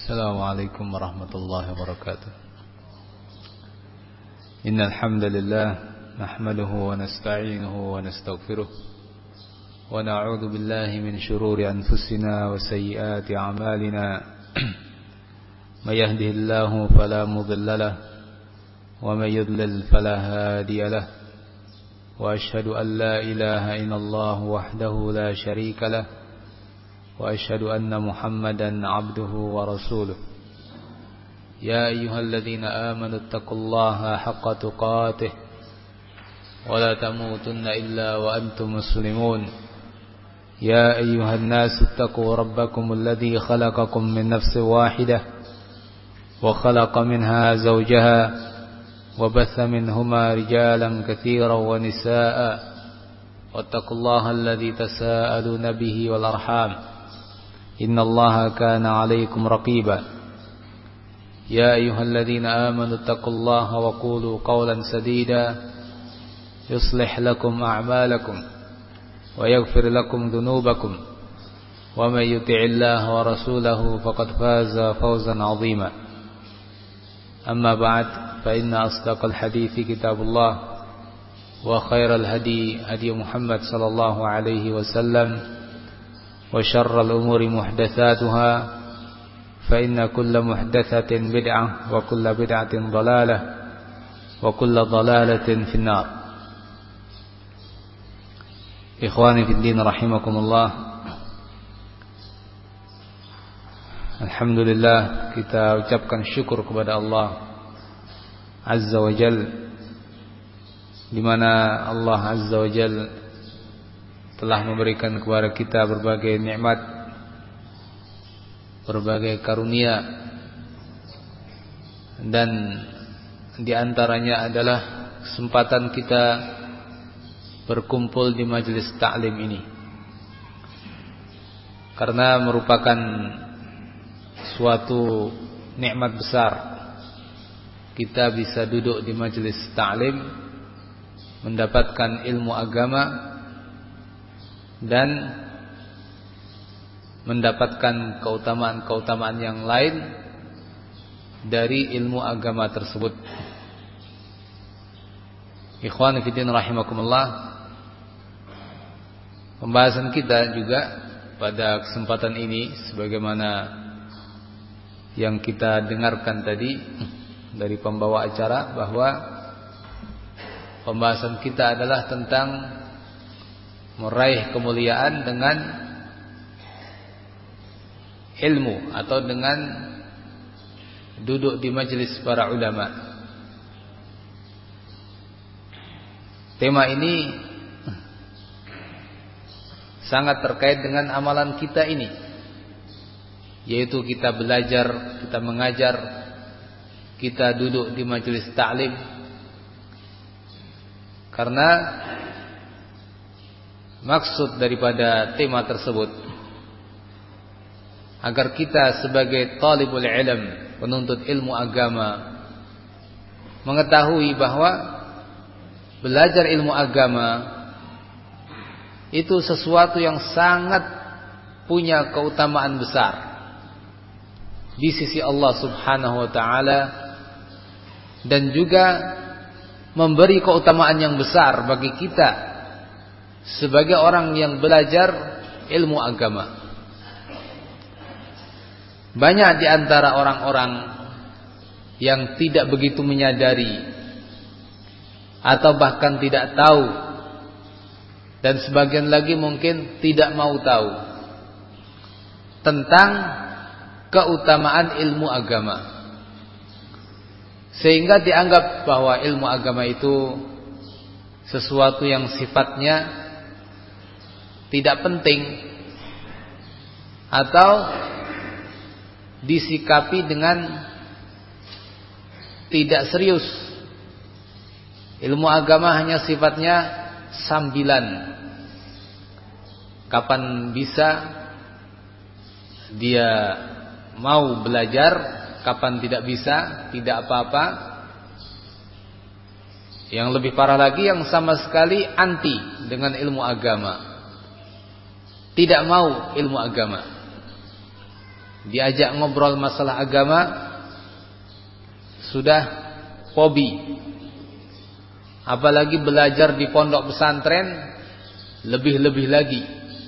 السلام عليكم ورحمة الله وبركاته. إن الحمد لله نحمده ونستعينه ونستغفره ونعوذ بالله من شرور أنفسنا وسيئات أعمالنا من يهده الله فلا مضل له ومن يضلل فلا هادي له وأشهد أن لا إله إلا الله وحده لا شريك له وأشهد أن محمدا عبده ورسوله. يا أيها الذين آمنوا اتقوا الله حق تقاته ولا تموتن إلا وأنتم مسلمون. يا أيها الناس اتقوا ربكم الذي خلقكم من نفس واحدة وخلق منها زوجها وبث منهما رجالا كثيرا ونساء واتقوا الله الذي تساءلون به والأرحام إن الله كان عليكم رقيبا. يا أيها الذين آمنوا اتقوا الله وقولوا قولا سديدا يصلح لكم أعمالكم ويغفر لكم ذنوبكم ومن يطع الله ورسوله فقد فاز فوزا عظيما. أما بعد فإن أصدق الحديث كتاب الله وخير الهدي هدي محمد صلى الله عليه وسلم وشر الأمور محدثاتها فإن كل محدثة بدعة وكل بدعة ضلالة وكل ضلالة في النار. إخواني في الدين رحمكم الله. Alhamdulillah, kita ucapkan syukur kepada Allah Azza wa Jal, di mana Allah Azza wa Jal telah memberikan kepada kita berbagai nikmat, berbagai karunia, dan di antaranya adalah kesempatan kita berkumpul di majelis ta'lim ini, karena merupakan suatu nikmat besar kita bisa duduk di majelis ta'lim, mendapatkan ilmu agama dan mendapatkan keutamaan-keutamaan yang lain dari ilmu agama tersebut. Ikhwan fillah rahimakumullah, pembahasan kita juga pada kesempatan ini sebagaimana yang kita dengarkan tadi dari pembawa acara, bahwa pembahasan kita adalah tentang meraih kemuliaan dengan ilmu atau dengan duduk di majelis para ulama. Tema ini sangat terkait dengan amalan kita ini, yaitu kita belajar, kita mengajar, kita duduk di majelis ta'lim. Karena maksud daripada tema tersebut agar kita sebagai talibul ilm, penuntut ilmu agama, mengetahui bahwa belajar ilmu agama itu sesuatu yang sangat punya keutamaan besar di sisi Allah Subhanahu wa taala, dan juga memberi keutamaan yang besar bagi kita sebagai orang yang belajar ilmu agama. Banyak di antara orang-orang yang tidak begitu menyadari atau bahkan tidak tahu, dan sebagian lagi mungkin tidak mau tahu tentang keutamaan ilmu agama, sehingga dianggap bahwa ilmu agama itu sesuatu yang sifatnya tidak penting atau disikapi dengan tidak serius. Ilmu agama hanya sifatnya sambilan. Kapan bisa dia mau belajar, kapan tidak bisa, tidak apa-apa. Yang lebih parah lagi, yang sama sekali anti dengan ilmu agama, tidak mau ilmu agama. diajak ngobrol masalah agama sudah fobi. Apalagi belajar di pondok pesantren lebih-lebih lagi.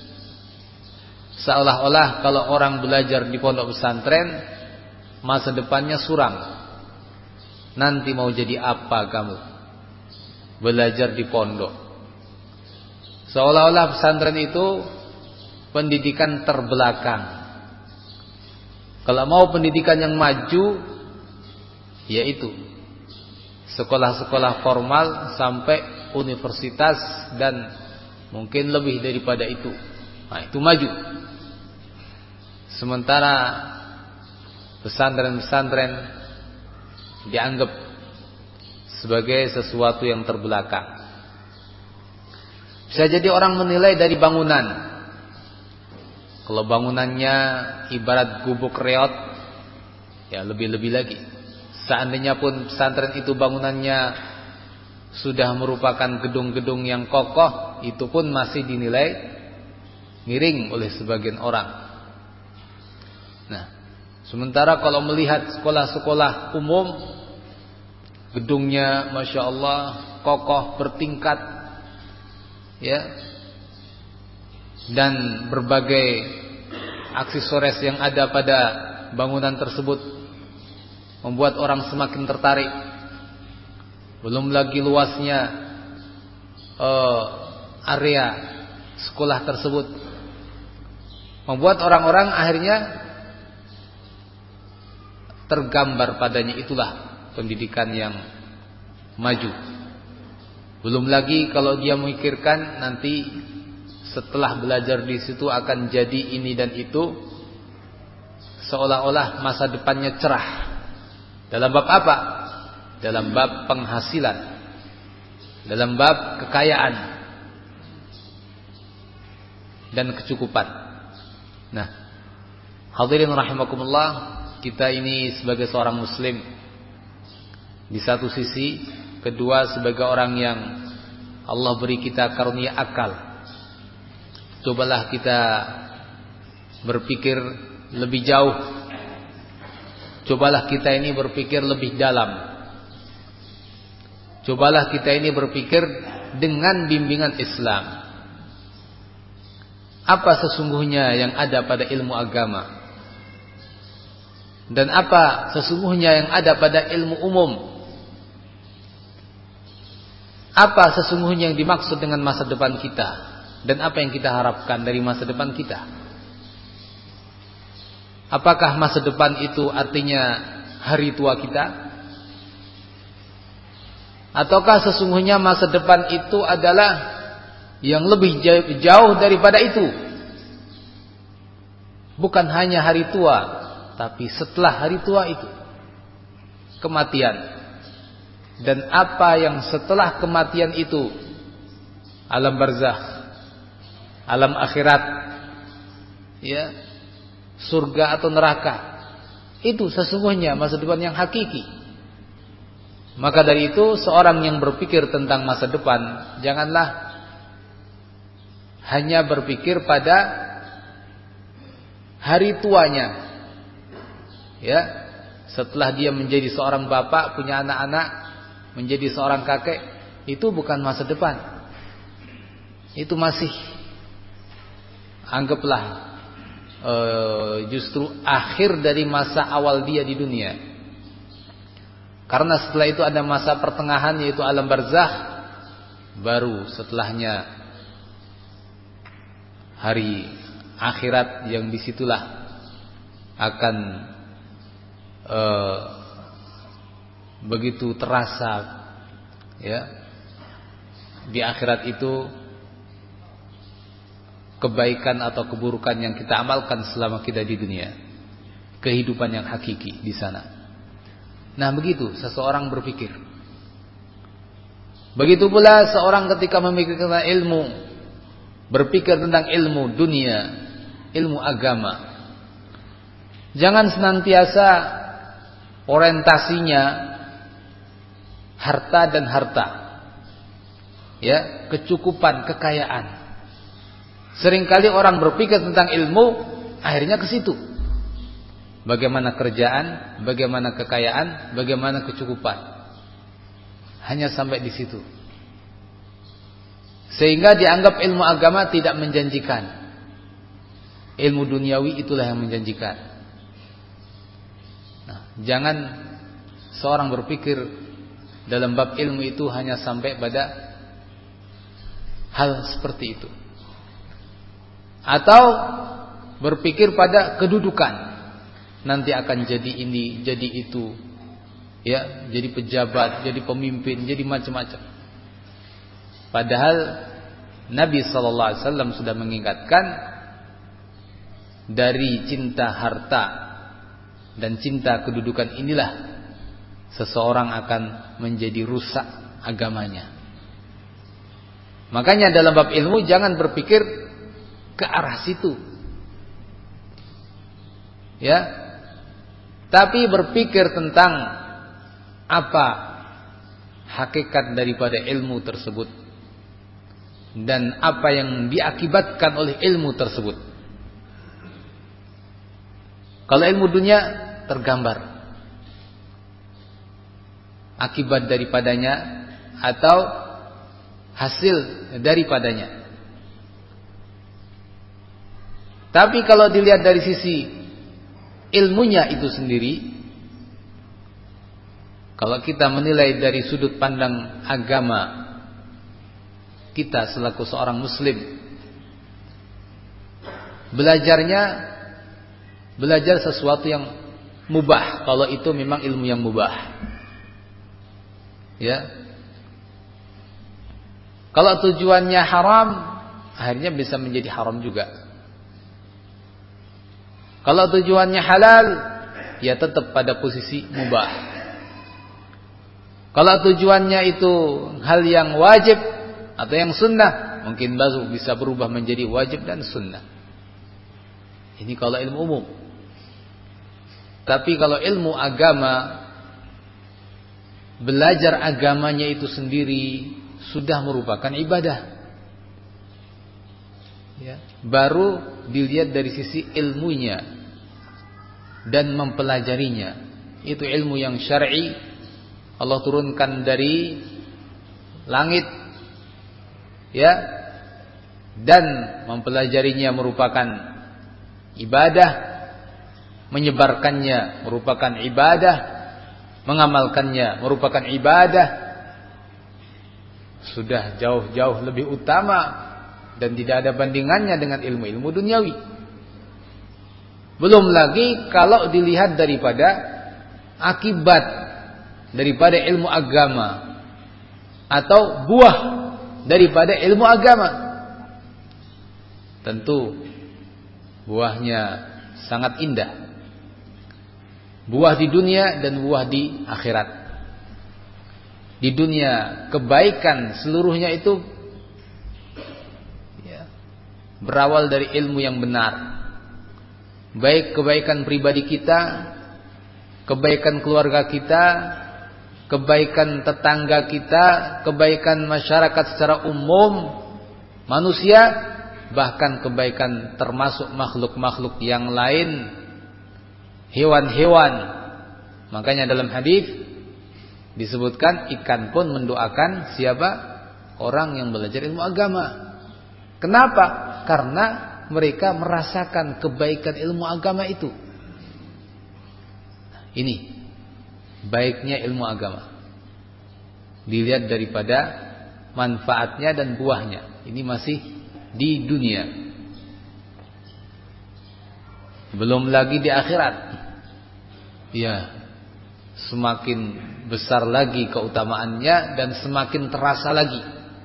Seolah-olah kalau orang belajar di pondok pesantren masa depannya suram. Nanti mau jadi apa kamu? Belajar di pondok. Seolah-olah pesantren itu pendidikan terbelakang. Kalau mau pendidikan yang maju, yaitu sekolah-sekolah formal sampai universitas dan mungkin lebih daripada itu. Nah, itu maju. Sementara pesantren-pesantren dianggap sebagai sesuatu yang terbelakang. Bisa jadi orang menilai dari bangunan. Kalau bangunannya ibarat gubuk reot, ya lebih-lebih lagi. Seandainya pun pesantren itu bangunannya sudah merupakan gedung-gedung yang kokoh, itu pun masih dinilai miring oleh sebagian orang. Nah, sementara kalau melihat sekolah-sekolah umum, gedungnya Masya Allah kokoh bertingkat, ya, dan berbagai aksesoris yang ada pada bangunan tersebut membuat orang semakin tertarik. Belum lagi luasnya area sekolah tersebut membuat orang-orang akhirnya tergambar padanya itulah pendidikan yang maju. Belum lagi kalau dia memikirkan nanti setelah belajar di situ akan jadi ini dan itu, seolah-olah masa depannya cerah. Dalam bab apa? Dalam bab penghasilan, dalam bab kekayaan dan kecukupan. Nah, hadirin rahimakumullah, kita ini sebagai seorang muslim di satu sisi, kedua sebagai orang yang Allah beri kita karunia akal. Cobalah kita berpikir lebih jauh. Cobalah kita ini berpikir lebih dalam. Cobalah kita ini berpikir dengan bimbingan Islam. Apa sesungguhnya yang ada pada ilmu agama? Dan apa sesungguhnya yang ada pada ilmu umum? Apa sesungguhnya yang dimaksud dengan masa depan kita? Dan apa yang kita harapkan dari masa depan kita? Apakah masa depan itu artinya hari tua kita? Ataukah sesungguhnya masa depan itu adalah yang lebih jauh daripada itu? Bukan hanya hari tua, tapi setelah hari tua itu kematian. Dan apa yang setelah kematian itu? Alam barzakh, alam akhirat, ya, surga atau neraka. Itu sesungguhnya masa depan yang hakiki. Maka dari itu seorang yang berpikir tentang masa depan, janganlah hanya berpikir pada hari tuanya. Ya, setelah dia menjadi seorang bapak, punya anak-anak, menjadi seorang kakek, itu bukan masa depan. Itu masih, anggaplah justru akhir dari masa awal dia di dunia. Karena setelah itu ada masa pertengahan, yaitu alam barzakh. Baru setelahnya hari akhirat, yang disitulah akan begitu terasa, ya, di akhirat itu kebaikan atau keburukan yang kita amalkan selama kita di dunia, kehidupan yang hakiki di sana. Nah, begitu seseorang berpikir. Begitu pula seorang ketika memikirkan ilmu, berpikir tentang ilmu dunia, ilmu agama. Jangan senantiasa orientasinya harta dan harta, ya, kecukupan, kekayaan. Seringkali orang berpikir tentang ilmu akhirnya ke situ. bagaimana kerjaan, bagaimana kekayaan, bagaimana kecukupan. Hanya sampai di situ. Sehingga dianggap ilmu agama tidak menjanjikan. Ilmu duniawi itulah yang menjanjikan. Nah, jangan seorang berpikir dalam bab ilmu itu hanya sampai pada hal seperti itu. Atau berpikir pada kedudukan. Nanti akan jadi ini, jadi itu. Ya, jadi pejabat, jadi pemimpin, jadi macam-macam. Padahal Nabi sallallahu alaihi wasallam sudah mengingatkan dari cinta harta dan cinta kedudukan inilah seseorang akan menjadi rusak agamanya. Makanya dalam bab ilmu jangan berpikir ke arah situ. Ya. Tapi berpikir tentang apa hakikat daripada ilmu tersebut dan apa yang diakibatkan oleh ilmu tersebut. Kalau ilmu dunia tergambar akibat daripadanya atau hasil daripadanya. Tapi kalau dilihat dari sisi ilmunya itu sendiri, kalau kita menilai dari sudut pandang agama kita selaku seorang muslim, belajar sesuatu yang mubah, kalau itu memang ilmu yang mubah. Ya. Kalau tujuannya haram, akhirnya bisa menjadi haram juga. Kalau tujuannya halal, ya tetap pada posisi mubah. Kalau tujuannya itu hal yang wajib atau yang sunnah, mungkin baru bisa berubah menjadi wajib dan sunnah. Ini kalau ilmu umum. Tapi kalau ilmu agama, belajar agamanya itu sendiri sudah merupakan ibadah. Ya, baru dilihat dari sisi ilmunya dan mempelajarinya. Itu ilmu yang syar'i, Allah turunkan dari langit, ya, dan mempelajarinya merupakan ibadah, menyebarkannya merupakan ibadah, mengamalkannya merupakan ibadah. Sudah jauh-jauh lebih utama dan tidak ada bandingannya dengan ilmu-ilmu duniawi. Belum lagi kalau dilihat daripada akibat daripada ilmu agama atau buah daripada ilmu agama. Tentu buahnya sangat indah. Buah di dunia dan buah di akhirat. Di dunia kebaikan seluruhnya itu berawal dari ilmu yang benar. Baik kebaikan pribadi kita, kebaikan keluarga kita, kebaikan tetangga kita, kebaikan masyarakat secara umum, manusia, bahkan kebaikan termasuk makhluk-makhluk yang lain, hewan-hewan. Makanya dalam hadis disebutkan ikan pun mendoakan siapa? Orang yang belajar ilmu agama. Kenapa? Karena mereka merasakan kebaikan ilmu agama itu. Ini baiknya ilmu agama. Dilihat daripada manfaatnya dan buahnya. Ini masih di dunia. Belum lagi di akhirat. Ya, semakin besar lagi keutamaannya dan semakin terasa lagi.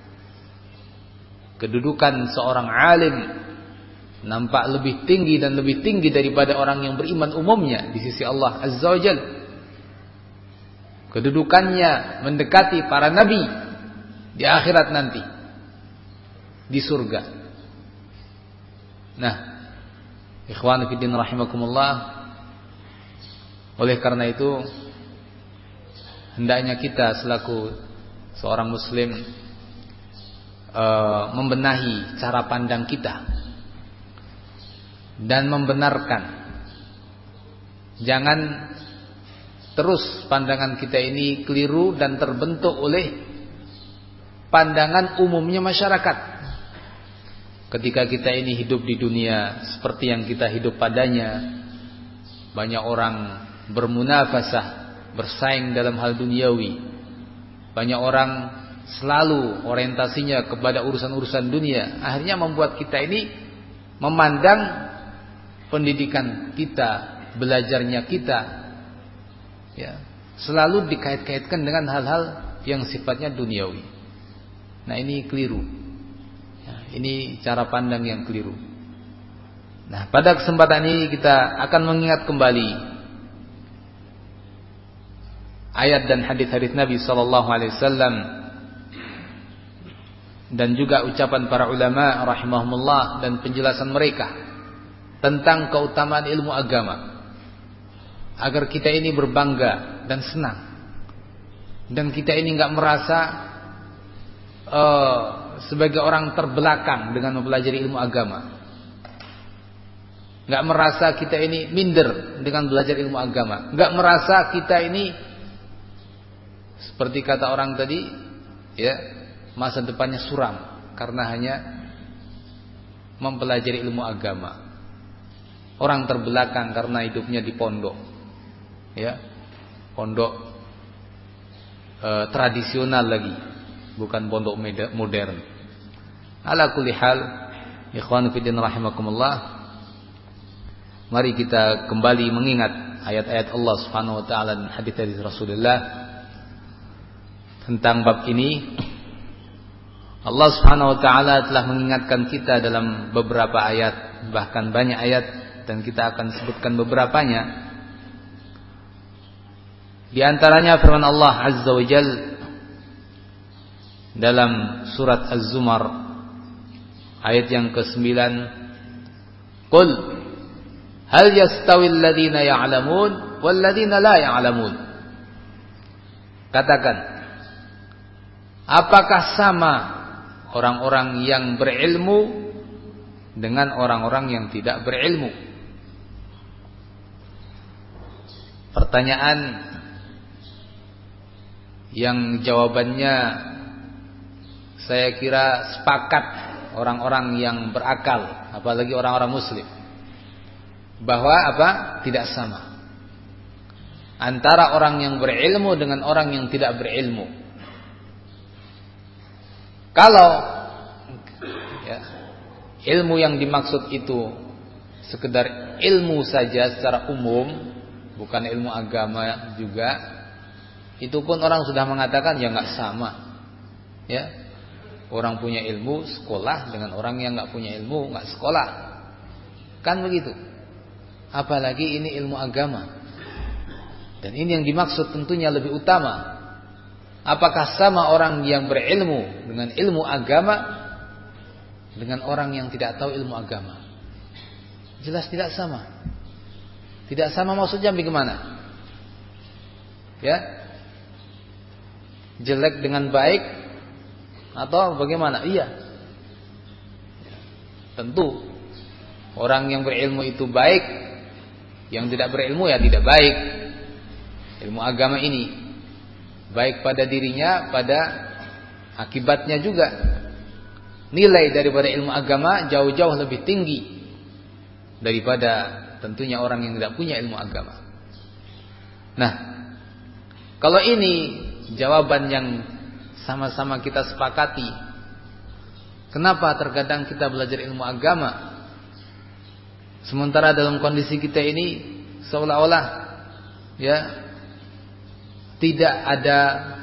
Kedudukan seorang alim nampak lebih tinggi dan lebih tinggi daripada orang yang beriman umumnya di sisi Allah Azza wa Jalla. Kedudukannya mendekati para nabi di akhirat nanti, di surga. Nah, ikhwan fillah rahimakumullah, oleh karena itu hendaknya kita selaku seorang muslim membenahi cara pandang kita dan membenarkan Jangan terus pandangan kita ini keliru dan terbentuk oleh pandangan umumnya masyarakat. Ketika kita ini hidup di dunia seperti yang kita hidup padanya, banyak orang bermunafasah, bersaing dalam hal duniawi. Banyak orang selalu orientasinya kepada urusan-urusan dunia. Akhirnya membuat kita ini memandang pendidikan kita, belajarnya kita, ya, selalu dikait-kaitkan dengan hal-hal yang sifatnya duniawi. Nah, ini keliru. Ya, ini cara pandang yang keliru. Nah, pada kesempatan ini kita akan mengingat kembali ayat dan hadis-hadis Nabi sallallahu alaihi wasallam dan juga ucapan para ulama rahimahumullah dan penjelasan mereka tentang keutamaan ilmu agama, agar kita ini berbangga dan senang, dan kita ini enggak merasa sebagai orang terbelakang dengan mempelajari ilmu agama, enggak merasa kita ini minder dengan belajar ilmu agama, enggak merasa kita ini seperti kata orang tadi, ya, masa depannya suram karena hanya mempelajari ilmu agama. Orang terbelakang karena hidupnya di pondok, ya, pondok tradisional lagi, bukan pondok modern. Ala kulli hal, ikhwan fillah rahimakumullah, mari kita kembali mengingat ayat-ayat Allah Subhanahu wa taala dan hadis-hadis Rasulullah tentang bab ini. Allah Subhanahu wa taala telah mengingatkan kita dalam beberapa ayat, bahkan banyak ayat, dan kita akan sebutkan beberapanya. Di antaranya firman Allah Azza wa Jal dalam surat Az-Zumar ayat yang ke-9, "Qul hal yastawil ladzina ya'lamun wal ladzina la ya'lamun." Katakan, apakah sama orang-orang yang berilmu dengan orang-orang yang tidak berilmu? Pertanyaan yang jawabannya saya kira sepakat orang-orang yang berakal, apalagi orang-orang muslim, bahwa apa? Tidak sama antara orang yang berilmu dengan orang yang tidak berilmu. Kalau ya, ilmu yang dimaksud itu sekedar ilmu saja secara umum, bukan ilmu agama juga, itu pun orang sudah mengatakan ya nggak sama. Ya, orang punya ilmu sekolah dengan orang yang nggak punya ilmu nggak sekolah, kan begitu. Apalagi ini ilmu agama, dan ini yang dimaksud tentunya lebih utama. Apakah sama orang yang berilmu dengan ilmu agama dengan orang yang tidak tahu ilmu agama? Jelas tidak sama. Tidak sama maksudnya bagaimana? Ya, jelek dengan baik atau bagaimana? Iya, tentu orang yang berilmu itu baik, yang tidak berilmu ya tidak baik. Ilmu agama ini baik pada dirinya, pada akibatnya juga. Nilai daripada ilmu agama jauh-jauh lebih tinggi daripada tentunya orang yang tidak punya ilmu agama. Nah, kalau ini jawaban yang sama-sama kita sepakati, kenapa terkadang kita belajar ilmu agama sementara dalam kondisi kita ini seolah-olah ya tidak ada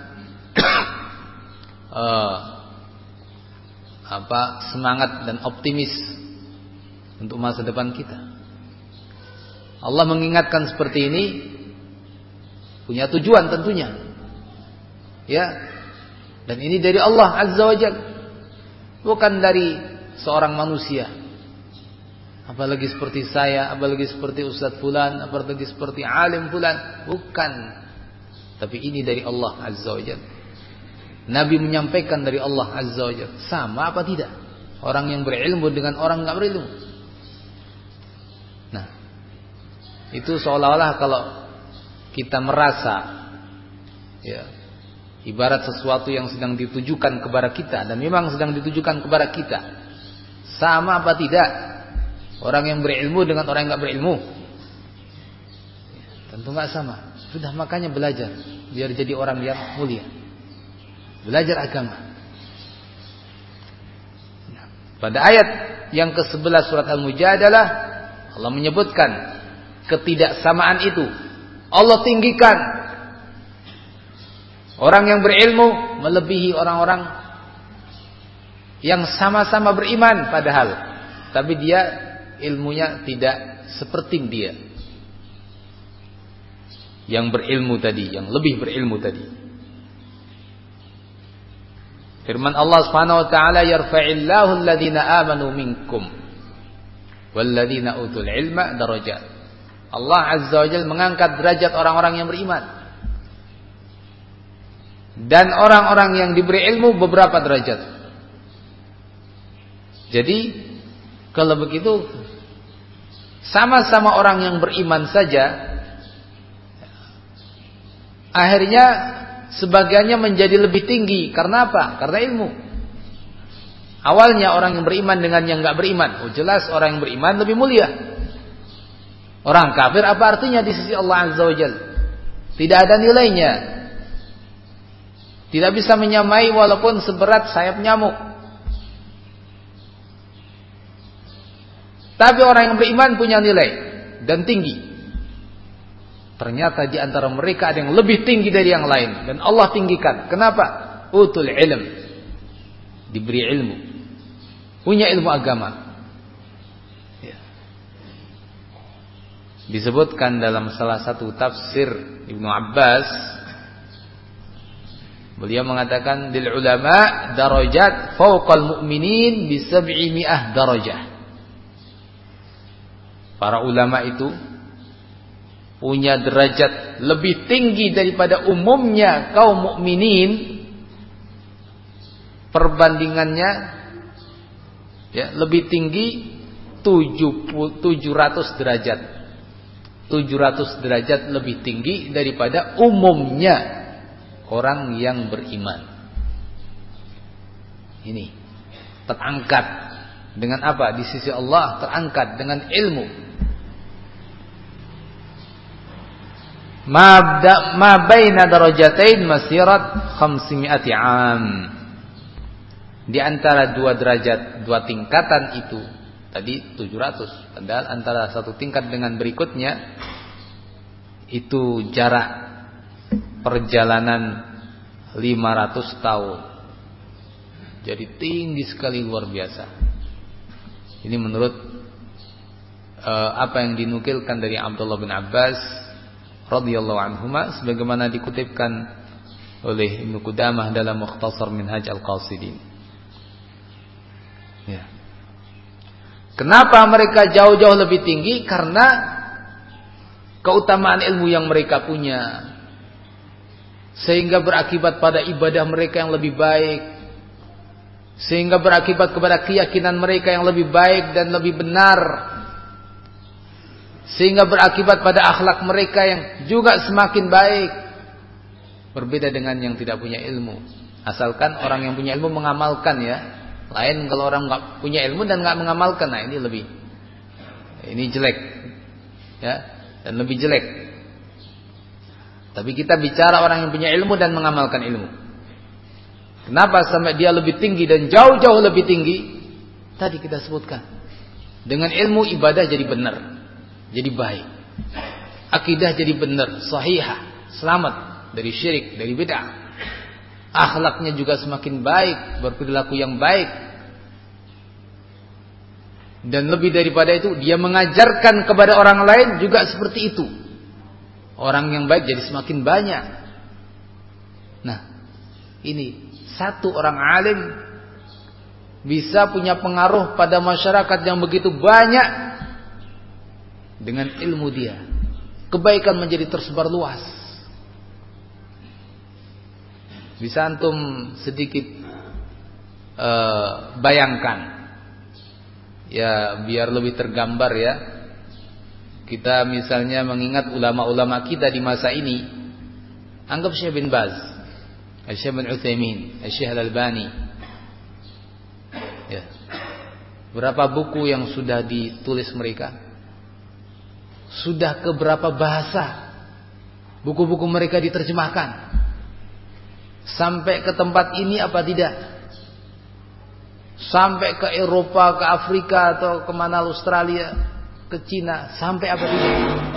semangat dan optimis untuk masa depan kita? Allah mengingatkan seperti ini punya tujuan tentunya, ya. Dan ini dari Allah Azza wa Jalla, bukan dari seorang manusia. Apalagi seperti saya, apalagi seperti Ustadz Fulan, apalagi seperti alim Fulan, bukan. Tapi ini dari Allah Azza wa Jalla. Nabi menyampaikan dari Allah Azza wa Jalla. Sama apa tidak orang yang berilmu dengan orang enggak berilmu? Nah, itu seolah-olah kalau kita merasa ya, ibarat sesuatu yang sedang ditujukan kepada kita, dan memang sedang ditujukan kepada kita. Sama apa tidak orang yang berilmu dengan orang yang enggak berilmu? Tentu enggak sama. Sudah, makanya belajar biar jadi orang yang mulia. Belajar agama. Nah, pada ayat yang ke-11 surat Al-Mujadalah, Allah menyebutkan ketidaksamaan itu. Allah tinggikan orang yang berilmu melebihi orang-orang yang sama-sama beriman padahal, tapi dia ilmunya tidak seperti dia yang berilmu tadi, yang lebih berilmu tadi. Firman Allah Subhanahu wa taala, yarfa'illahu alladhina amanu minkum walladhina utul ilma darajat. Allah Azza wa Jalla mengangkat derajat orang-orang yang beriman, dan orang-orang yang diberi ilmu beberapa derajat. Jadi kalau begitu, sama-sama orang yang beriman saja, akhirnya sebagiannya menjadi lebih tinggi. Karena apa? Karena ilmu. Awalnya orang yang beriman dengan yang enggak beriman, jelas orang yang beriman lebih mulia. Orang kafir apa artinya di sisi Allah Azza wa Jalla? Tidak ada nilainya. Tidak bisa menyamai walaupun seberat sayap nyamuk. Tapi orang yang beriman punya nilai dan tinggi. Ternyata di antara mereka ada yang lebih tinggi dari yang lain, dan Allah tinggikan. Kenapa? Utul ilm, diberi ilmu, punya ilmu agama. Ya. Disebutkan dalam salah satu tafsir Ibnu Abbas, beliau mengatakan, lil ulama darajat fawqal mu'minin bi 700 darajah. Para ulama itu punya derajat lebih tinggi daripada umumnya kaum mukminin. Perbandingannya ya, lebih tinggi 700 derajat. 700 derajat lebih tinggi daripada umumnya orang yang beriman. Ini terangkat dengan apa? Di sisi Allah terangkat dengan ilmu. Ma baina darajatain masirat 500 am. Di antara dua derajat, dua tingkatan itu tadi 700, padahal antara satu tingkat dengan berikutnya itu jarak perjalanan 500 tahun. Jadi tinggi sekali, luar biasa. Ini menurut apa yang dinukilkan dari Abdullah bin Abbas radhiyallahu anhuma, sebagaimana dikutipkan oleh Ibnu Qudamah dalam Mukhtasar Minhaj Al-Qasidin. Ya. Kenapa mereka jauh-jauh lebih tinggi? Karena keutamaan ilmu yang mereka punya, sehingga berakibat pada ibadah mereka yang lebih baik, sehingga berakibat kepada keyakinan mereka yang lebih baik dan lebih benar, sehingga berakibat pada akhlak mereka yang juga semakin baik. Berbeda dengan yang tidak punya ilmu. Asalkan orang yang punya ilmu mengamalkan ya. Lain kalau orang nggak punya ilmu dan nggak mengamalkan, nah ini jelek ya, dan lebih jelek. Tapi kita bicara orang yang punya ilmu dan mengamalkan ilmu. Kenapa sampai dia lebih tinggi dan jauh-jauh lebih tinggi? Tadi kita sebutkan, dengan ilmu ibadah jadi benar, jadi baik, akidah jadi benar, sahihah, selamat dari syirik, dari bid'ah. Akhlaknya juga semakin baik, berperilaku yang baik. Dan lebih daripada itu, dia mengajarkan kepada orang lain juga seperti itu. Orang yang baik jadi semakin banyak. Nah, ini satu orang alim bisa punya pengaruh pada masyarakat yang begitu banyak dengan ilmu dia. Kebaikan menjadi tersebar luas. Bisa antum sedikit bayangkan, ya biar lebih tergambar ya. Kita misalnya mengingat ulama-ulama kita di masa ini, anggap Syekh bin Baz, Syekh bin Utsaimin, Syekh Al-Albani. Ya. Berapa buku yang sudah ditulis mereka? Sudah ke berapa bahasa buku-buku mereka diterjemahkan? Sampai ke tempat ini apa tidak? Sampai ke Eropa, ke Afrika, atau kemana, Australia, ke Cina, sampai apa tidak?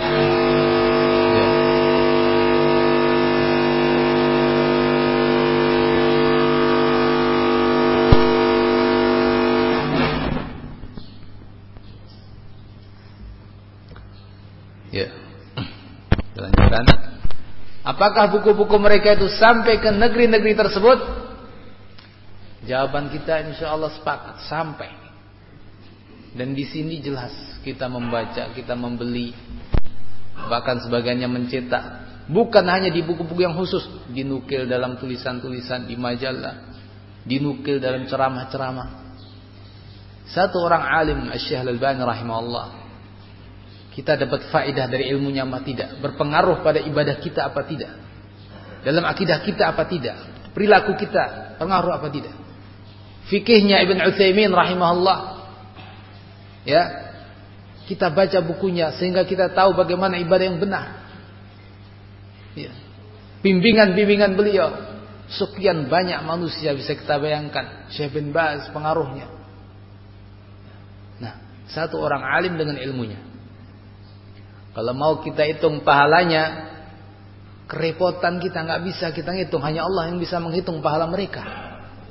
Ya. Kita lanjutkan. Apakah buku-buku mereka itu sampai ke negeri-negeri tersebut? Jawaban kita insyaallah sepakat, sampai. Dan di sini jelas kita membaca, kita membeli, bahkan sebagiannya mencetak. Bukan hanya di buku-buku yang khusus, dinukil dalam tulisan-tulisan di majalah, dinukil dalam ceramah-ceramah. Satu orang alim, Syekh Al-Albani rahimahullah, kita dapat faedah dari ilmunya apa tidak? Berpengaruh pada ibadah kita apa tidak? Dalam akidah kita apa tidak? Perilaku kita pengaruh apa tidak? Fikihnya Ibn Utsaimin rahimahullah. Ya. Kita baca bukunya sehingga kita tahu bagaimana ibadah yang benar. Ya. Bimbingan-bimbingan beliau. Sekian banyak manusia bisa kita bayangkan. Syekh bin Baz pengaruhnya. Nah, satu orang alim dengan ilmunya. Kalau mau kita hitung pahalanya, kerepotan kita nggak bisa kita hitung. Hanya Allah yang bisa menghitung pahala mereka.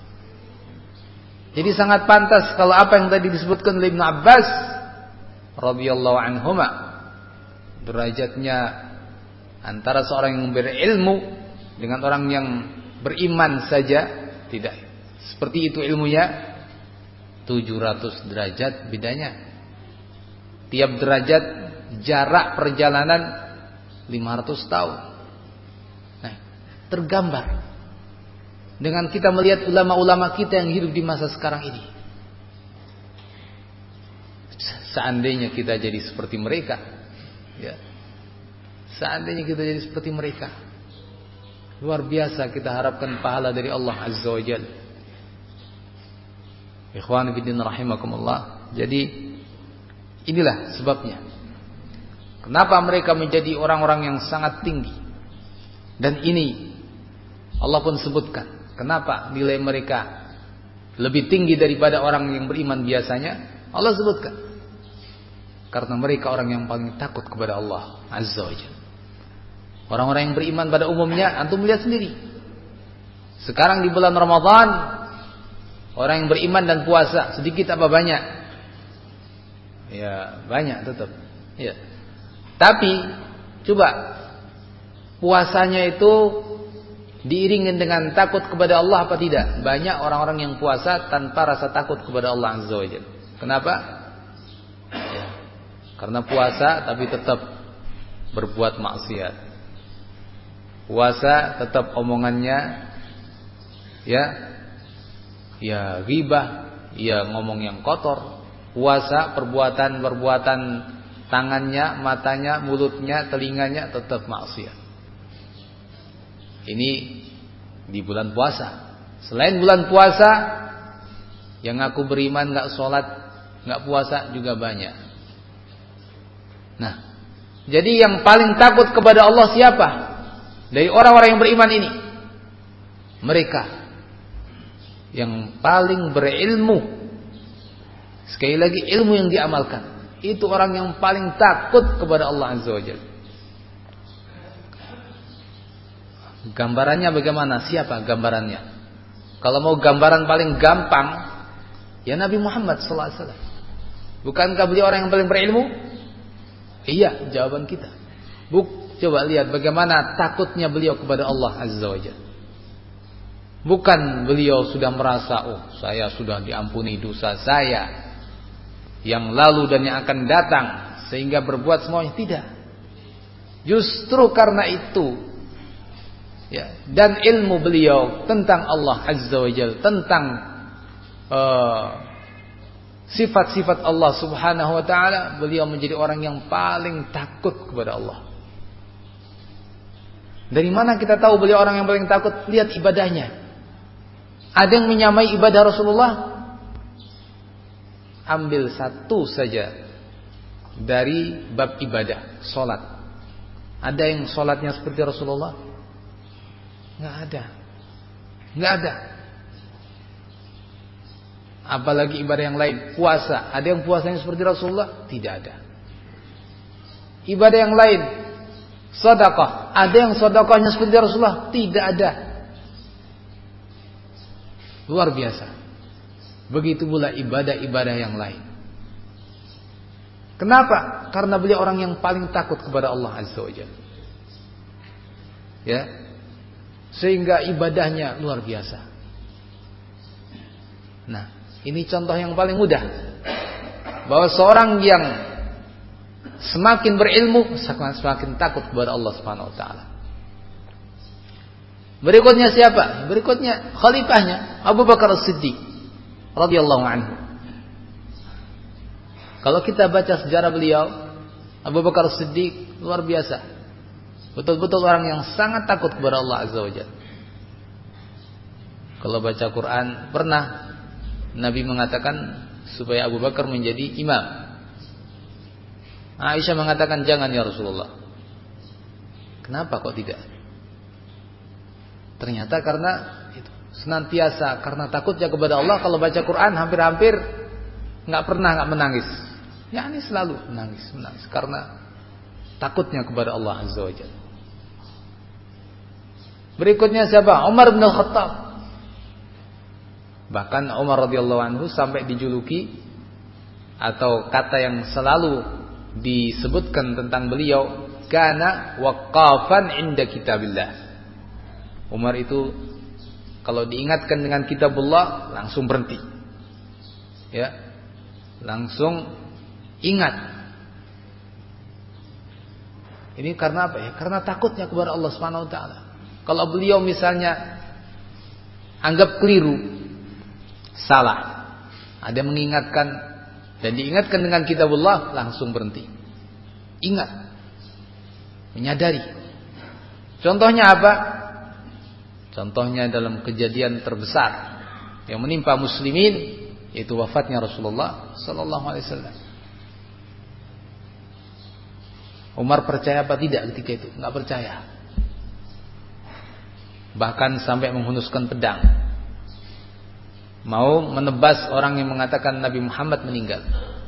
Jadi sangat pantas kalau apa yang tadi disebutkan oleh Ibnu Abbas radhiyallahu anhuma, derajatnya antara seorang yang berilmu dengan orang yang beriman saja tidak seperti itu ilmunya, 700 derajat bedanya. Tiap derajat jarak perjalanan 500 tahun. Nah, tergambar dengan kita melihat ulama-ulama kita yang hidup di masa sekarang ini. Seandainya kita jadi seperti mereka, ya. Seandainya kita jadi seperti mereka, luar biasa kita harapkan pahala dari Allah Azza wa Jalla. Ikhwan fillah rahimakumullah. Jadi inilah sebabnya kenapa mereka menjadi orang-orang yang sangat tinggi. Dan ini Allah pun sebutkan kenapa nilai mereka lebih tinggi daripada orang yang beriman biasanya. Allah sebutkan karena mereka orang yang paling takut kepada Allah Azza wa Jalla. Orang-orang yang beriman pada umumnya, antum lihat sendiri. Sekarang di bulan Ramadan, orang yang beriman dan puasa sedikit apa banyak? Ya banyak tetap. Ya. Tapi coba puasanya itu diiringin dengan takut kepada Allah apa tidak? Banyak orang-orang yang puasa tanpa rasa takut kepada Allah Azza wa Jalla. Kenapa? Ya. Karena puasa tapi tetap berbuat maksiat. Puasa tetap omongannya ya ghibah, ya ngomong yang kotor. Puasa perbuatan tangannya, matanya, mulutnya, telinganya tetap maksiat. Ini di bulan puasa. Selain bulan puasa, yang aku beriman gak sholat, gak puasa juga banyak. Nah, jadi yang paling takut kepada Allah siapa? Dari orang-orang yang beriman ini, mereka yang paling berilmu. Sekali lagi ilmu yang diamalkan, itu orang yang paling takut kepada Allah Azza wa Jalla. Gambarannya bagaimana? Siapa gambarannya? Kalau mau gambaran paling gampang, ya Nabi Muhammad sallallahu alaihi wasallam. Bukankah beliau orang yang paling berilmu? Iya, jawaban kita. Coba lihat bagaimana takutnya beliau kepada Allah Azza wa Jalla. Bukan beliau sudah merasa, oh saya sudah diampuni dosa saya yang lalu dan yang akan datang, sehingga berbuat semuanya. Tidak. Justru karena itu, ya, dan ilmu beliau tentang Allah Azza wa Jalla, tentang sifat-sifat Allah Subhanahu wa taala, beliau menjadi orang yang paling takut kepada Allah. Dari mana kita tahu beliau orang yang paling takut? Lihat ibadahnya. Ada yang menyamai ibadah Rasulullah? Ambil satu saja dari bab ibadah, salat. Ada yang salatnya seperti Rasulullah? Enggak ada. Enggak ada. Apalagi ibadah yang lain, puasa. Ada yang puasanya seperti Rasulullah? Tidak ada. Ibadah yang lain, sedekah. Ada yang sedekahnya seperti Rasulullah? Tidak ada. Luar biasa. Begitu pula ibadah-ibadah yang lain. Kenapa? Karena beliau orang yang paling takut kepada Allah Azza wa Jalla. Ya. Sehingga ibadahnya luar biasa. Nah, ini contoh yang paling mudah. Bahwa seorang yang semakin berilmu, semakin takut kepada Allah Subhanahu wa taala. Berikutnya siapa? Berikutnya khalifahnya Abu Bakar As-Siddiq radhiyallahu anhu. Kalau kita baca sejarah beliau, Abu Bakar As-Siddiq luar biasa. Betul-betul orang yang sangat takut kepada Allah Azza wa Jalla. Kalau baca Quran, pernah Nabi mengatakan supaya Abu Bakar menjadi imam. Aisyah mengatakan, jangan ya Rasulullah. Kenapa kok tidak? Ternyata karena itu, senantiasa karena takutnya kepada Allah, kalau baca Quran hampir-hampir nggak menangis. Ya, ini selalu menangis karena takutnya kepada Allah Azza wa Jalla. Berikutnya siapa? Umar bin Khattab. Bahkan Umar radhiyallahu anhu sampai dijuluki, atau kata yang selalu disebutkan tentang beliau, kana waqafan inda kitabillah. Umar itu kalau diingatkan dengan kitabullah langsung berhenti. Ya. Langsung ingat. Ini karena apa ya? Karena takutnya kepada Allah Subhanahu wa taala. Kalau beliau misalnya anggap keliru, salah, ada yang mengingatkan dan diingatkan dengan kitabullah, langsung berhenti. Ingat. Menyadari. Contohnya apa? Contohnya dalam kejadian terbesar yang menimpa muslimin, yaitu wafatnya Rasulullah sallallahu alaihi wasallam. Umar percaya apa tidak ketika itu? Enggak percaya. Bahkan sampai menghunuskan pedang, mau menebas orang yang mengatakan Nabi Muhammad meninggal.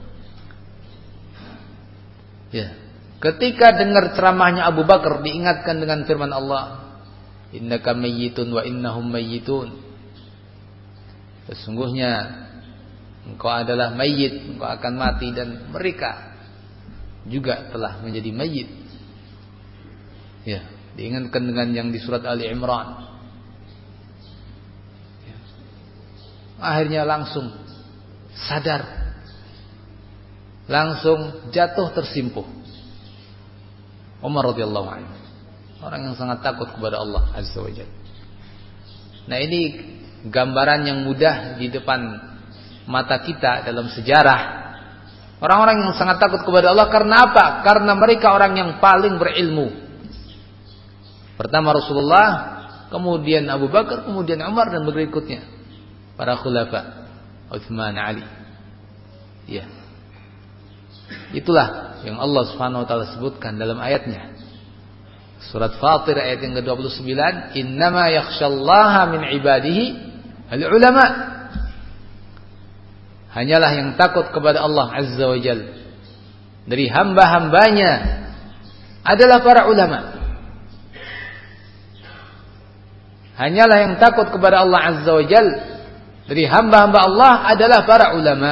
Ya. Ketika dengar ceramahnya Abu Bakar, diingatkan dengan firman Allah, innaka mayyitun wa innahum mayyitun. Sesungguhnya engkau adalah mayyit, engkau akan mati dan mereka juga telah menjadi mayyit. Ya, diingatkan dengan yang di surat Ali Imran. Ya. Akhirnya langsung sadar, langsung jatuh tersimpuh. Umar radhiyallahu anhu, orang yang sangat takut kepada Allah Azza wa Jalla. Nah, ini gambaran yang mudah di depan mata kita dalam sejarah. Orang-orang yang sangat takut kepada Allah karena apa? Karena mereka orang yang paling berilmu. Pertama Rasulullah, kemudian Abu Bakar, kemudian Umar, dan berikutnya para khulafa, Utsman, Ali. Ya. Itulah yang Allah Subhanahu wa taala sebutkan dalam ayatnya. Surat Fatir ayat yang ke-29, innama yakhsyallaha min ibadihi al-ulama. Hanyalah yang takut kepada Allah Azza wa Jalla dari hamba-hambanya adalah para ulama. Hanyalah yang takut kepada Allah Azza wa Jalla dari hamba-hamba Allah adalah para ulama.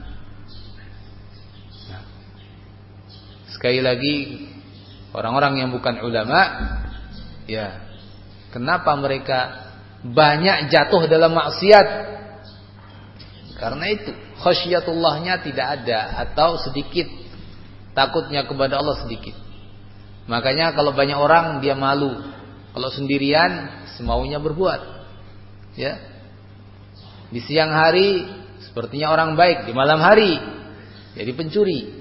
Nah, sekali lagi, orang-orang yang bukan ulama, ya, kenapa mereka banyak jatuh dalam maksiat? Karena itu khasyatullahnya tidak ada, atau sedikit, takutnya kepada Allah sedikit. Makanya kalau banyak orang dia malu, kalau sendirian semaunya berbuat. Ya. Di siang hari sepertinya orang baik, di malam hari jadi pencuri.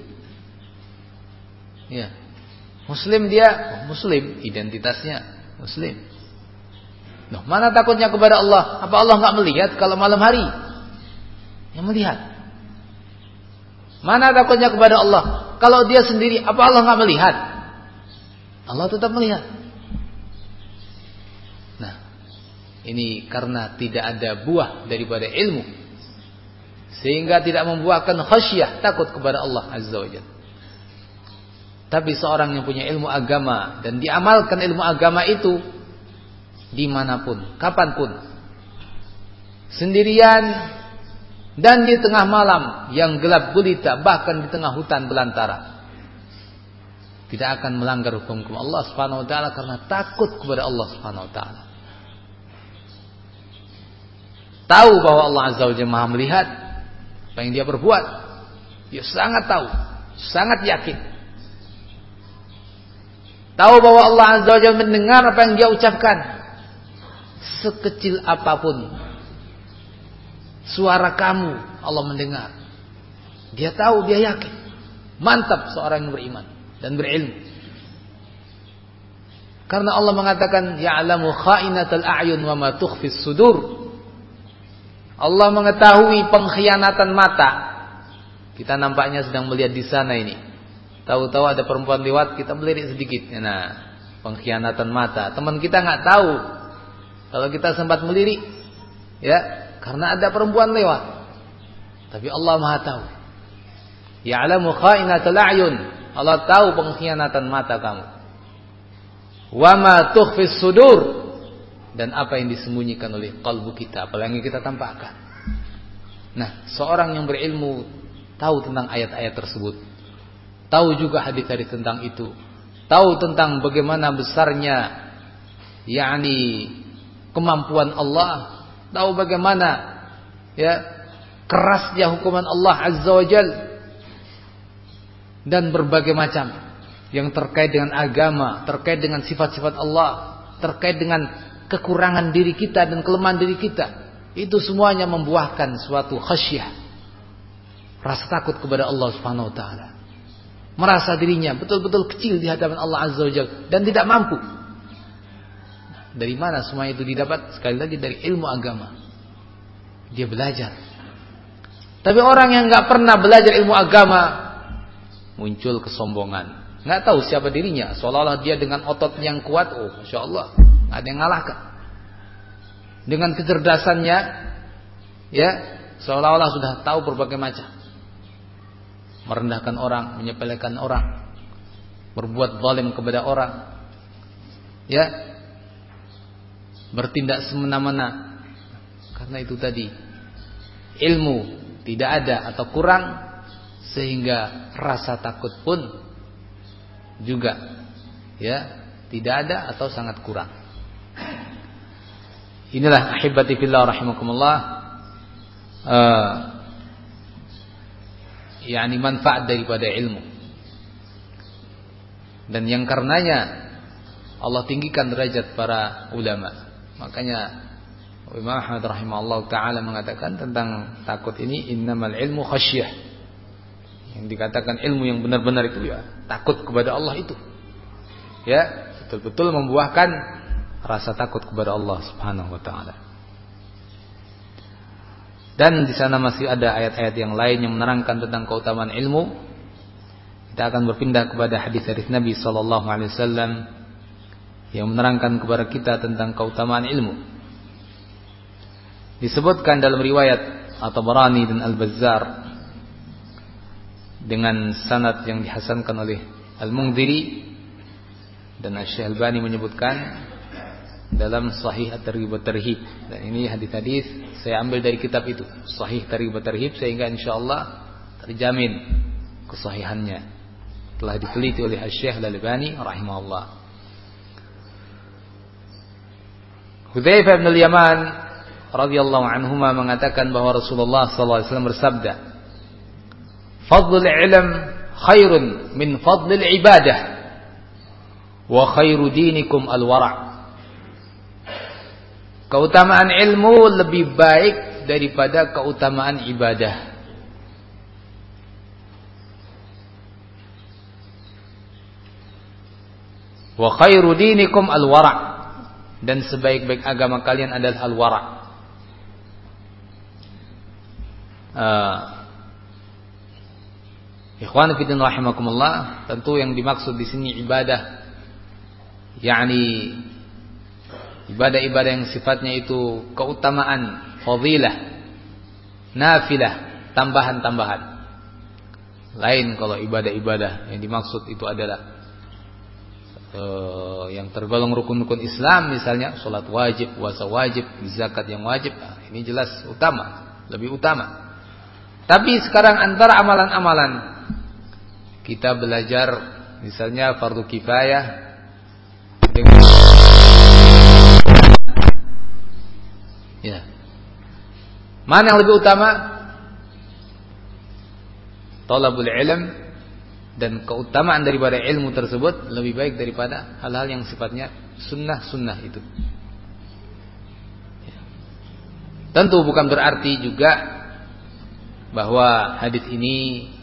Ya. Muslim dia, muslim, identitasnya muslim. Loh, mana takutnya kepada Allah? Apa Allah enggak melihat kalau malam hari? Yang melihat. Mana takutnya kepada Allah? Kalau dia sendiri, apa Allah enggak melihat? Allah tetap melihat. Nah, ini karena tidak ada buah daripada ilmu, sehingga tidak membuahkan khasyah, takut kepada Allah Azza wa Jalla. Tapi seorang yang punya ilmu agama dan diamalkan ilmu agama itu dimanapun, kapanpun, sendirian dan di tengah malam yang gelap gulita, bahkan di tengah hutan belantara, tidak akan melanggar hukum-hukum Allah Subhanahu wa taala karena takut kepada Allah Subhanahu wa taala. Tahu bahwa Allah Azza wa Jalla Maha melihat apa yang dia berbuat. Dia sangat tahu, sangat yakin. Tahu bahwa Allah Azza wa Jalla mendengar apa yang dia ucapkan. Sekecil apapun suara kamu, Allah mendengar. Dia tahu, dia yakin. Mantap seorang yang beriman dan berilmu. Karena Allah mengatakan ya'lamu kha'inatal a'yun wa ma tukhfis sudur. Allah mengetahui pengkhianatan mata. Kita nampaknya sedang melihat di sana ini. Tahu-tahu ada perempuan lewat, kita melirik sedikit. Nah, pengkhianatan mata. Teman kita nggak tahu kalau kita sempat melirik, ya, karena ada perempuan lewat. Tapi Allah Maha tahu. Ya'lamu kha'inatal a'yun. Allah tahu pengkhianatan mata kamu. Wa ma tukhfis sudur. Dan apa yang disembunyikan oleh kalbu kita, apalagi kita tampakkan. Nah, seorang yang berilmu tahu tentang ayat-ayat tersebut, tahu juga hadis-hadis tentang itu, tahu tentang bagaimana besarnya yakni kemampuan Allah, tahu bagaimana ya kerasnya hukuman Allah Azza wa Jalla, dan berbagai macam yang terkait dengan agama, terkait dengan sifat-sifat Allah, terkait dengan kekurangan diri kita dan kelemahan diri kita. Itu semuanya membuahkan suatu khasyah, rasa takut kepada Allah Subhanahu wa taala. Merasa dirinya betul-betul kecil di hadapan Allah Azza wa Jalla dan tidak mampu. Dari mana semua itu didapat? Sekali lagi dari ilmu agama. Dia belajar. Tapi orang yang enggak pernah belajar ilmu agama, muncul kesombongan. Enggak tahu siapa dirinya, seolah-olah dia dengan otot yang kuat, oh Masya Allah, enggak ada yang ngalahkan. Dengan kecerdasannya, ya, seolah-olah sudah tahu berbagai macam. Merendahkan orang, menyepelekan orang, berbuat zalim kepada orang, ya, bertindak semena-mena. Karena itu tadi, ilmu tidak ada atau kurang, sehingga rasa takut pun juga, ya, tidak ada atau sangat kurang. Inilah ahibati fillah rahimakumullah, yakni manfaat daripada ilmu, dan yang karenanya Allah tinggikan derajat para ulama. Makanya Imam Ahmad rahimahullah ta'ala mengatakan tentang takut ini, innamal ilmu khasyah. Yang dikatakan ilmu yang benar-benar itu ya takut kepada Allah itu, ya, betul-betul membuahkan rasa takut kepada Allah Subhanahu wa taala. Dan di sana masih ada ayat-ayat yang lain yang menerangkan tentang keutamaan ilmu. Kita akan berpindah kepada hadis-hadis Nabi sallallahu alaihi wasallam yang menerangkan kepada kita tentang keutamaan ilmu. Disebutkan dalam riwayat At-Tabarani dan Al-Bazzar dengan sanad yang dihasankan oleh Al-Mundhiri, dan Asy-Syaikh Albani menyebutkan dalam Sahih At-Targhib wa Tarhib. Dan ini hadis-hadis saya ambil dari kitab itu, Sahih Targhib wa Tarhib, sehingga insyaallah terjamin kesahihannya. Telah diteliti oleh Asy-Syaikh Al-Albani rahimahullah. Hudzaifah bin Al-Yaman radhiyallahu anhuma mengatakan bahwa Rasulullah sallallahu alaihi wasallam bersabda, "Fadlul ilm khairun min fadlil ibadah wa khairu dinikum al-wara'." Keutamaan ilmu lebih baik baik daripada keutamaan ibadah. Wa khairu dinikum al-wara', dan sebaik-baik agama kalian adalah al-wara'. Ikhwan fillah rahimakumullah, tentu yang dimaksud di sini ibadah, yakni ibadah-ibadah yang sifatnya itu keutamaan, fadilah, nafilah, tambahan-tambahan. Lain kalau ibadah-ibadah yang dimaksud itu adalah yang tergolong rukun-rukun Islam, misalnya salat wajib, puasa wajib, zakat yang wajib, ini jelas utama, lebih utama. Tapi sekarang antara amalan-amalan kita belajar, misalnya fardu kifayah dengan mana yang lebih utama? Talabul ilm, dan keutamaan daripada ilmu tersebut lebih baik daripada hal-hal yang sifatnya sunnah-sunnah itu. Tentu bukan berarti juga bahwa hadis ini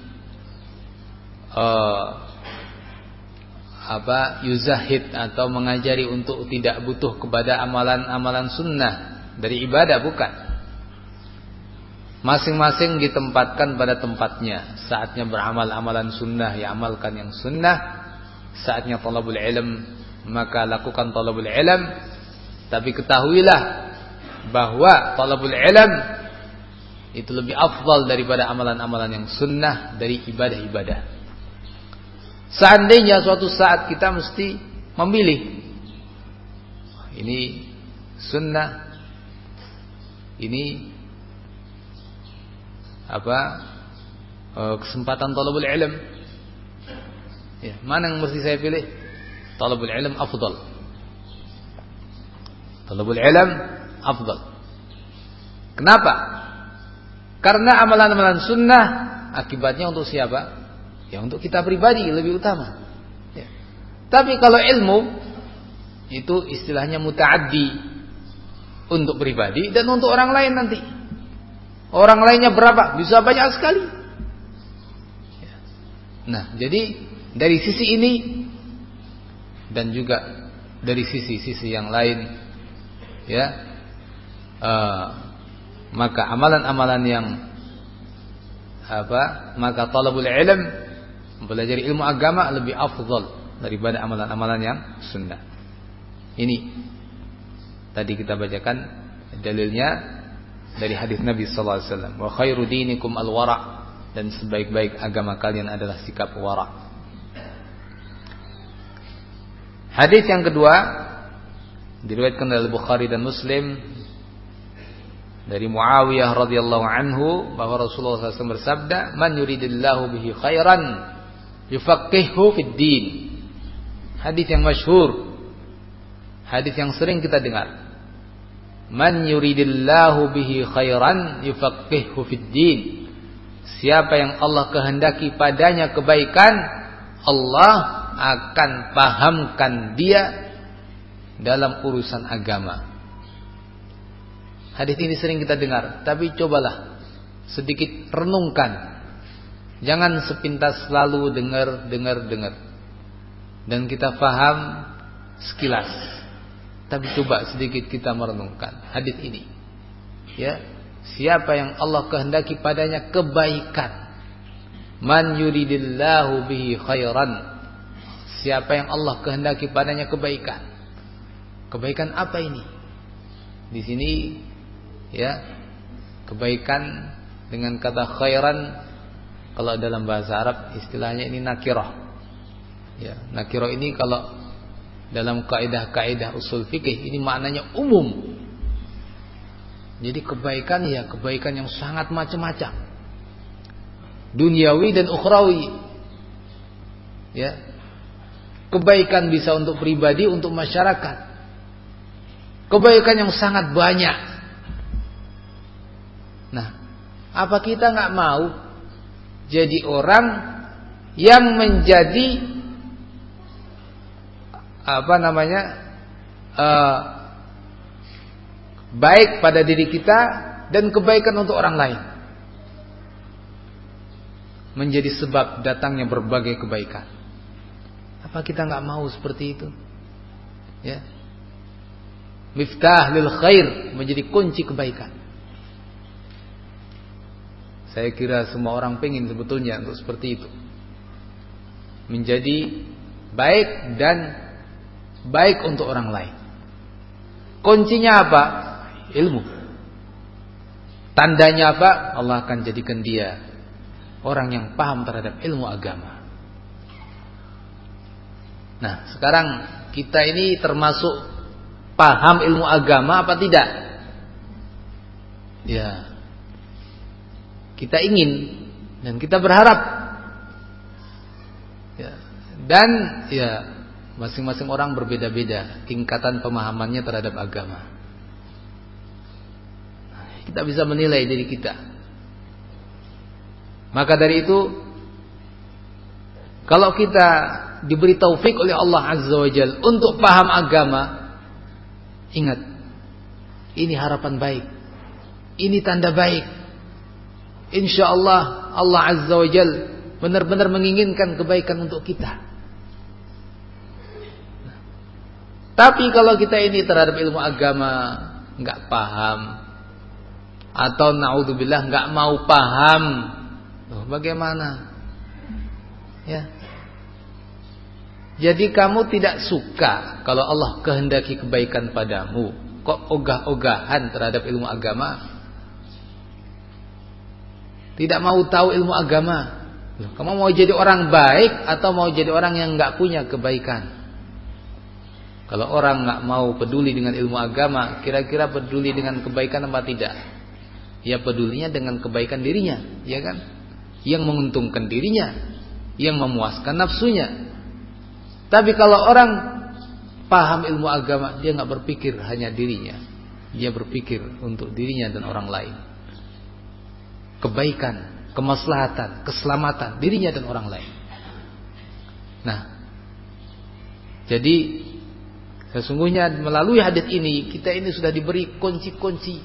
yuzahid atau mengajari untuk tidak butuh kepada amalan-amalan sunnah dari ibadah, bukan. Masing-masing ditempatkan pada tempatnya. Saatnya beramal amalan sunnah, ya amalkan yang sunnah. Saatnya talabul ilm, maka lakukan talabul ilm. Tapi ketahuilah bahwa talabul ilm itu lebih afdal daripada amalan-amalan yang sunnah dari ibadah-ibadah. Seandainya suatu saat kita mesti memilih, ini sunnah, ini kesempatan talabul ilm, mana yang mesti saya pilih? Talabul ilm afdal. Talabul ilm afdal. Kenapa? Karena amalan-amalan sunnah akibatnya untuk siapa? Ya untuk kita pribadi lebih utama. Ya. Tapi kalau ilmu itu istilahnya muta'addi, untuk pribadi dan untuk orang lain nanti. Orang lainnya berapa? Bisa banyak sekali. Ya. Nah, jadi dari sisi ini dan juga dari sisi-sisi yang lain, ya. Maka amalan-amalan yang maka talabul ilm, belajar ilmu agama lebih afdal daripada amalan-amalan yang sunnah. Ini tadi kita bacakan dalilnya dari hadis Nabi sallallahu alaihi wasallam, wa khairu dinikum al-wara', dan sebaik-baik agama kalian adalah sikap wara'. Hadis yang kedua diriwayatkan oleh Bukhari dan Muslim dari Muawiyah radhiyallahu anhu bahwa Rasulullah SAW bersabda, "Man yuridillahu bihi khairan yufaqqihhu fid din." Hadis yang masyhur, hadis yang sering kita dengar. Man yuridillahu bihi khairan yufaqqihhu fid din. Siapa yang Allah kehendaki padanya kebaikan, Allah akan pahamkan dia dalam urusan agama. Hadis ini sering kita dengar, tapi cobalah sedikit renungkan. Jangan sepintas selalu dengar. Dan kita faham sekilas. Tapi coba sedikit kita merenungkan hadis ini. Ya, siapa yang Allah kehendaki padanya kebaikan. Man yuridillahu bihi khairan. Siapa yang Allah kehendaki padanya kebaikan. Kebaikan apa ini? Di sini ya, kebaikan dengan kata khairan, kalau dalam bahasa Arab istilahnya ini nakirah. Ya, nakirah ini kalau dalam kaidah-kaidah usul fikih ini maknanya umum. Jadi kebaikan ya kebaikan yang sangat macam-macam, duniawi dan ukhrawi. Ya, kebaikan bisa untuk pribadi, untuk masyarakat. Kebaikan yang sangat banyak. Nah, apa kita nggak mau jadi orang yang menjadi baik pada diri kita dan kebaikan untuk orang lain. Menjadi sebab datangnya berbagai kebaikan. Apa kita enggak mau seperti itu? Ya. Miftah lil khair, menjadi kunci kebaikan. Saya kira semua orang pengen sebetulnya untuk seperti itu. Menjadi baik dan baik untuk orang lain. Kuncinya apa? Ilmu. Tandanya apa? Allah akan jadikan dia orang yang paham terhadap ilmu agama. Nah, sekarang kita ini termasuk paham ilmu agama apa tidak? Ya. Kita ingin dan kita berharap. Ya. Dan ya, masing-masing orang berbeda-beda tingkatan pemahamannya terhadap agama. Kita bisa menilai diri kita. Maka dari itu, kalau kita diberi taufik oleh Allah Azza wa Jalla untuk paham agama, ingat, ini harapan baik, ini tanda baik. InsyaAllah Allah Azza wa Jalla benar-benar menginginkan kebaikan untuk kita. Tapi kalau kita ini terhadap ilmu agama enggak paham, atau naudzubillah enggak mau paham, bagaimana? Ya. Jadi kamu tidak suka kalau Allah kehendaki kebaikan padamu, kok ogah-ogahan terhadap ilmu agama? Tidak mau tahu ilmu agama. Kamu mau jadi orang baik atau mau jadi orang yang enggak punya kebaikan? Kalau orang enggak mau peduli dengan ilmu agama, kira-kira peduli dengan kebaikan apa tidak? Ya pedulinya dengan kebaikan dirinya, ya kan? Yang menguntungkan dirinya, yang memuaskan nafsunya. Tapi kalau orang paham ilmu agama, dia enggak berpikir hanya dirinya. Dia berpikir untuk dirinya dan orang lain. Kebaikan, kemaslahatan, keselamatan dirinya dan orang lain. Nah, jadi sesungguhnya melalui hadis ini kita ini sudah diberi kunci-kunci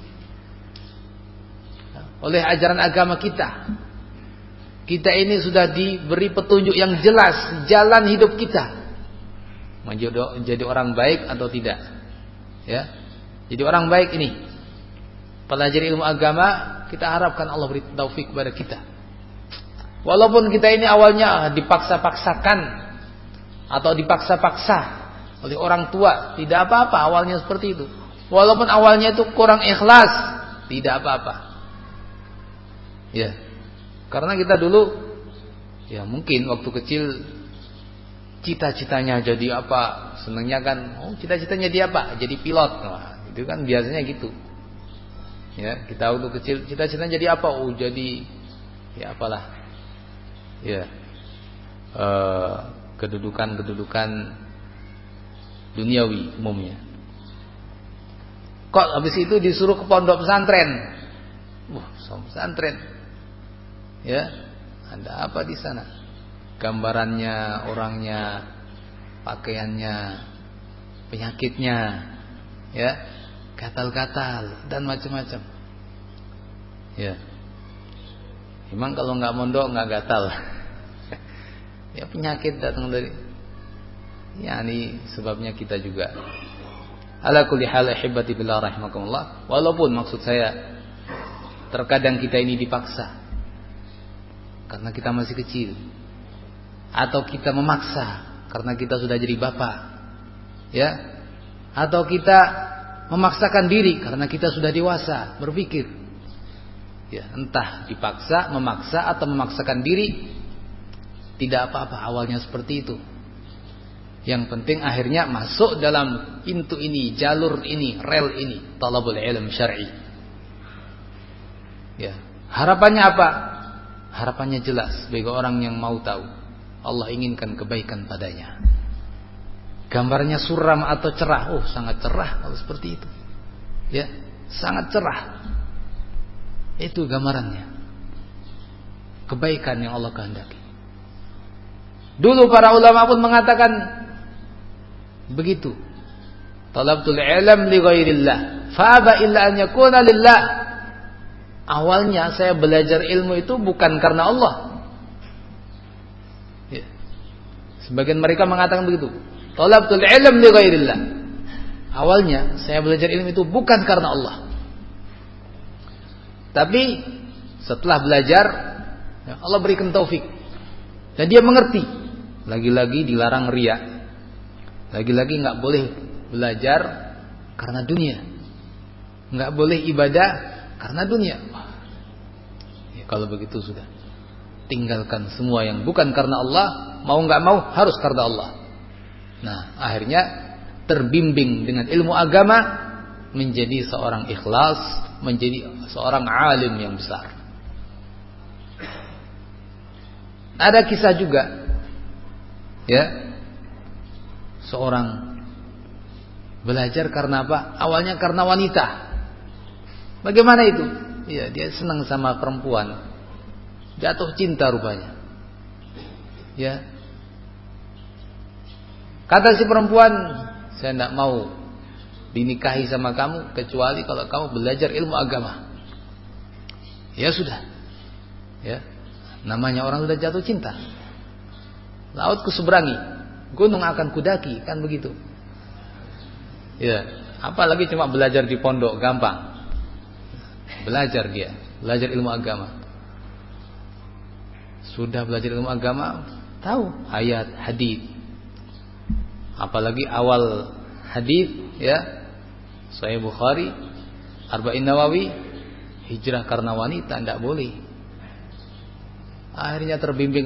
oleh ajaran agama kita. Kita ini sudah diberi petunjuk yang jelas jalan hidup kita. Menjadi orang baik atau tidak. Ya. Jadi orang baik ini pelajari ilmu agama, kita harapkan Allah beri taufik kepada kita. Walaupun kita ini awalnya dipaksa-paksakan atau dipaksa-paksa oleh orang tua, tidak apa-apa awalnya seperti itu. Walaupun awalnya itu kurang ikhlas, tidak apa-apa. Ya. Karena kita dulu ya mungkin waktu kecil cita-citanya jadi apa? Senangnya kan, cita-citanya jadi apa? Jadi pilot. Nah, itu kan biasanya gitu. Ya, kita waktu kecil cita-citanya jadi apa? Jadi ya apalah. Ya. Kedudukan duniawi umumnya. Kok habis itu disuruh ke pondok pesantren? Pesantren. Ya. Ada apa di sana? Gambarannya, orangnya, pakaiannya, penyakitnya, ya. Gatal-gatal dan macam-macam. Ya. Memang kalau enggak mondok enggak gatal. Ya penyakit datang dari. Ya ini sebabnya kita juga. Ala kulli hal ihibati billah rahimakumullah. Walaupun maksud saya terkadang kita ini dipaksa karena kita masih kecil, atau kita memaksa karena kita sudah jadi bapak, ya, atau kita memaksakan diri karena kita sudah dewasa berpikir. Ya, entah dipaksa, memaksa atau memaksakan diri, tidak apa-apa awalnya seperti itu. Yang penting akhirnya masuk dalam pintu ini, jalur ini, rel ini, talabul ilm syar'i. Ya, harapannya apa? Harapannya jelas bagi orang yang mau tahu. Allah inginkan kebaikan padanya. Gambarnya suram atau cerah, sangat cerah kalau seperti itu. Ya, sangat cerah. Itu gambarannya. Kebaikan yang Allah kehendaki. Dulu para ulama pun mengatakan begitu. Talabtul ilm li ghairillah, fa aba illa an yakuna lillah. awalnya saya belajar ilmu itu bukan karena Allah. Ya. Sebagian mereka mengatakan begitu. Talabtul ilm li ghairillah. Awalnya saya belajar ilmu itu bukan karena Allah. Tapi setelah belajar, ya Allah berikan taufik. Dan dia mengerti. Lagi-lagi dilarang riya. Lagi-lagi enggak boleh belajar karena dunia. Enggak boleh ibadah karena dunia. Ya, kalau begitu sudah. Tinggalkan semua yang bukan karena Allah. Mau enggak mau harus karena Allah. Nah, akhirnya terbimbing dengan ilmu agama, menjadi seorang ikhlas, menjadi seorang alim yang besar. Ada kisah juga, ya, seorang belajar karena apa? Awalnya karena wanita. Bagaimana itu? Ya, dia senang sama perempuan, jatuh cinta rupanya. Ya, kata si perempuan, saya tidak mau dinikahi sama kamu kecuali kalau kamu belajar ilmu agama. Ya sudah. Ya. Namanya orang sudah jatuh cinta. Laut kuseberangi, gunung akan kudaki, kan begitu. Ya, apalagi cuma belajar di pondok gampang. Belajar dia, belajar ilmu agama. Sudah belajar ilmu agama, tahu ayat, hadis. Apalagi awal hadis, ya, Sahih Bukhari, Arba'in Nawawi, hijrah karena wanita tidak boleh. Akhirnya terbimbing.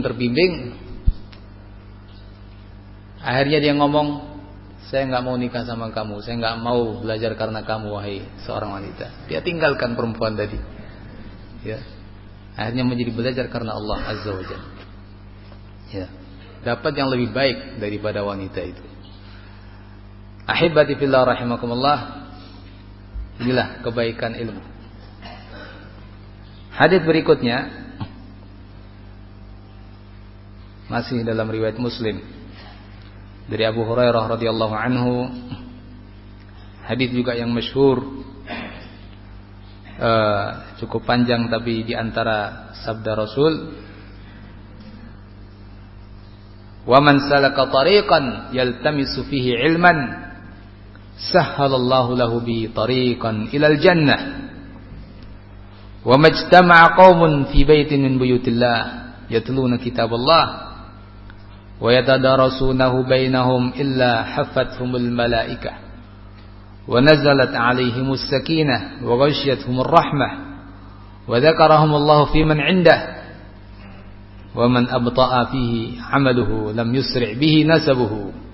Akhirnya dia ngomong, saya nggak mau nikah sama kamu, saya nggak mau belajar karena kamu, wahai seorang wanita. Dia tinggalkan perempuan tadi. Ya, akhirnya menjadi belajar karena Allah Azza wa Jalla. Ya, dapat yang lebih baik daripada wanita itu. Ahibati fillah rahimakumullah. Inilah kebaikan ilmu. Hadis berikutnya masih dalam riwayat Muslim dari Abu Hurairah radhiyallahu anhu. Hadis juga yang masyhur, cukup panjang, tapi di antara sabda Rasul, "Wa man salaka tariqan yaltamisu fihi ilman sahhalallahu lahu bi tariqan ilal jannah wa majtama'a qaumun fi baitin min buyutillah yatluna kitaballah wa yatadarasunahu bainahum illa haffathumul malaikah wa nazalat 'alaihimus sakinah wa ghasyiyatuhumur rahmah wa dzakarahumullahu fi man 'indahu wa man abta'a fihi 'amaluhu lam yusri' bihi nasabuhu."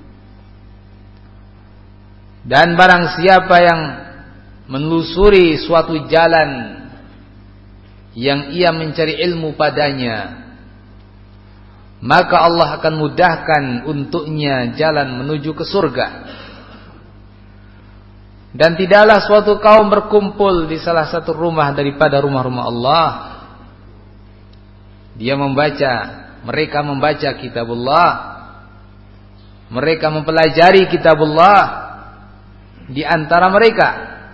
Dan barang siapa yang menelusuri suatu jalan yang ia mencari ilmu padanya, maka Allah akan mudahkan untuknya jalan menuju ke surga. Dan tidaklah suatu kaum berkumpul di salah satu rumah daripada rumah-rumah Allah. Mereka membaca kitabullah, mereka mempelajari kitabullah di antara mereka,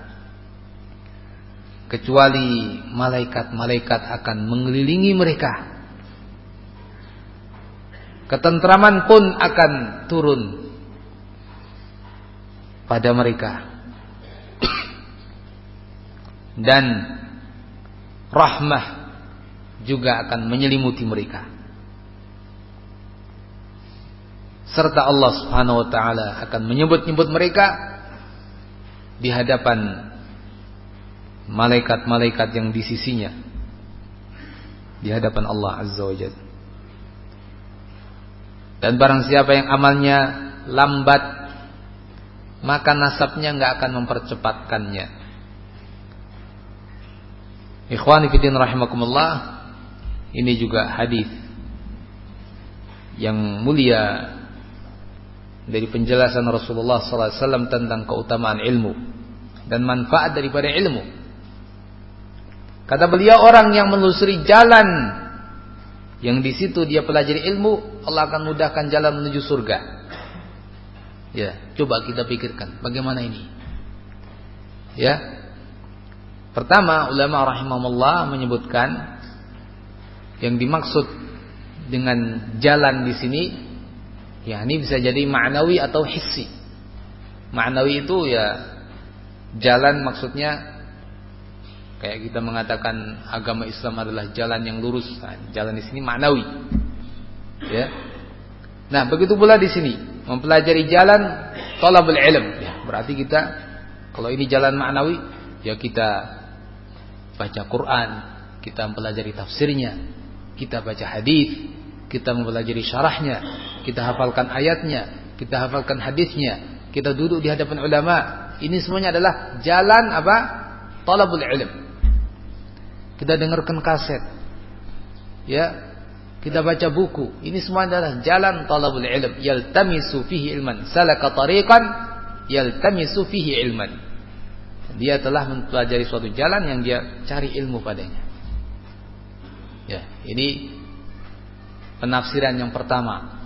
kecuali malaikat-malaikat akan mengelilingi mereka. Ketentraman pun akan turun pada mereka, dan rahmah juga akan menyelimuti mereka. Serta Allah Subhanahu wa taala akan menyebut-nyebut mereka di hadapan malaikat-malaikat yang di sisinya, di hadapan Allah Azza wa Jalla. Dan barang siapa yang amalnya lambat, maka nasabnya enggak akan mempercepatkannya. Ikhwani fillah rahimakumullah, ini juga hadis yang mulia dari penjelasan Rasulullah SAW tentang keutamaan ilmu dan manfaat daripada ilmu. Kata beliau, orang yang menelusuri jalan yang di situ dia pelajari ilmu, Allah akan mudahkan jalan menuju surga. Ya, coba kita pikirkan bagaimana ini. Ya, Pertama, ulama rahimahumullah menyebutkan yang dimaksud dengan jalan di sini, yakni bisa jadi ma'nawi atau hissi. Ma'nawi itu ya jalan, maksudnya kayak kita mengatakan agama Islam adalah jalan yang lurus. Nah, jalan di sini ma'nawi. Ya. Nah, begitu pula di sini, mempelajari jalan thalabul ilm. Ya, berarti kita kalau ini jalan ma'nawi, ya kita baca Quran, kita mempelajari tafsirnya, kita baca hadis, kita mempelajari syarahnya, kita hafalkan ayatnya, kita hafalkan hadisnya, kita duduk di hadapan ulama. Ini semuanya adalah jalan apa? Thalabul ilm. Kita dengarkan kaset, ya, kita baca buku. Ini semua adalah jalan thalabul ilm. Yaltamisu fihi ilman, salaka tariqan yaltamisu fihi ilman. Dia telah mempelajari suatu jalan yang dia cari ilmu padanya. Ya, ini penafsiran yang pertama.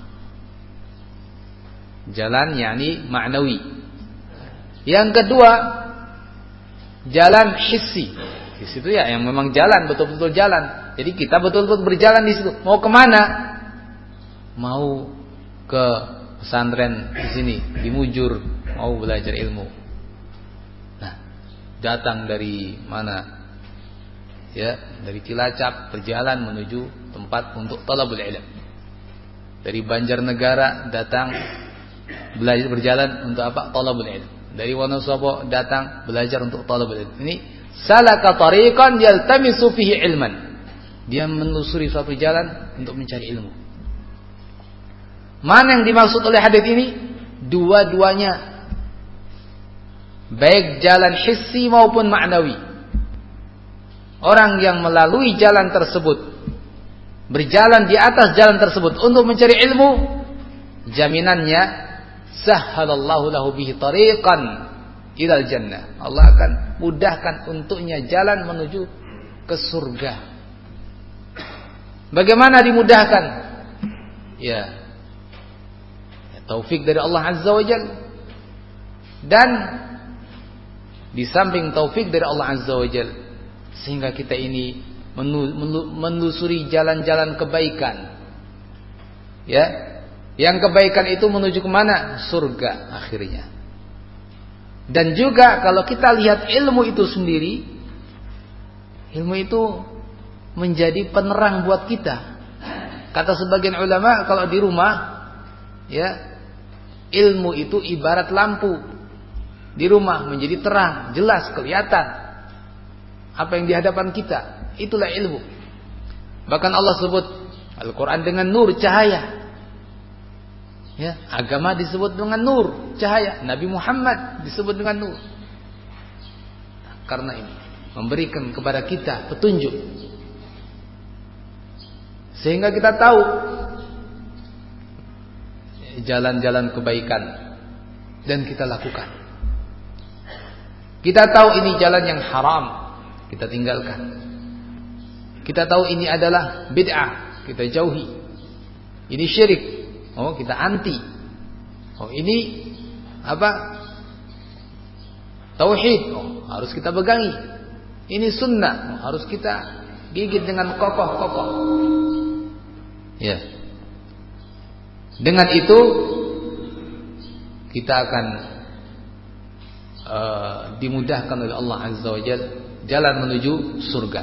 Jalan yakni ma'nawi. Yang kedua, jalan hissi. Di situ ya yang memang jalan, betul-betul jalan. Jadi kita betul-betul berjalan di situ. Mau kemana? Mau ke pesantren di sini, di Mujur, mau belajar ilmu. Nah, datang dari mana? Ya, dari Cilacap berjalan menuju tempat untuk thalabul ilm. Dari Banjarnegara datang belajar, berjalan untuk apa? Thalabul ilm. Dari Wonosobo datang belajar untuk thalabul ilm. Ini salaka tariqan yaltamisu fihi ilman. Dia menelusuri suatu jalan untuk mencari ilmu. Mana yang dimaksud oleh hadis ini? Dua-duanya. Baik jalan hissi maupun ma'nawi. Orang yang melalui jalan tersebut, berjalan di atas jalan tersebut untuk mencari ilmu, jaminannya sahhalallahu lahu bihi tariqan ilal jannah. Allah akan mudahkan untuknya jalan menuju ke surga. Bagaimana dimudahkan? Ya, taufik dari Allah Azza wa Jalla. Dan di samping taufik dari Allah Azza wa Jalla, sehingga kita ini menelusuri jalan-jalan kebaikan. Ya, yang kebaikan itu menuju ke mana? Surga akhirnya. Dan juga kalau kita lihat ilmu itu sendiri, ilmu itu menjadi penerang buat kita. Kata sebagian ulama, kalau di rumah, ya, ilmu itu ibarat lampu. Di rumah menjadi terang, jelas, kelihatan apa yang di hadapan kita. Itulah ilmu. Bahkan Allah sebut Al-Quran dengan nur, cahaya. Ya, agama disebut dengan nur, cahaya. Nabi Muhammad disebut dengan nur. Karena ini memberikan kepada kita petunjuk, sehingga kita tahu jalan-jalan kebaikan dan kita lakukan. Kita tahu ini jalan yang haram, kita tinggalkan. Kita tahu ini adalah bid'ah, kita jauhi. Ini syirik, oh kita anti. Oh ini apa? Tauhid, oh harus kita pegangi. Ini sunnah, oh, harus kita gigit dengan kokoh-kokoh. Ya. Dengan itu kita akan dimudahkan oleh Allah Azza wa Jalla jalan menuju surga.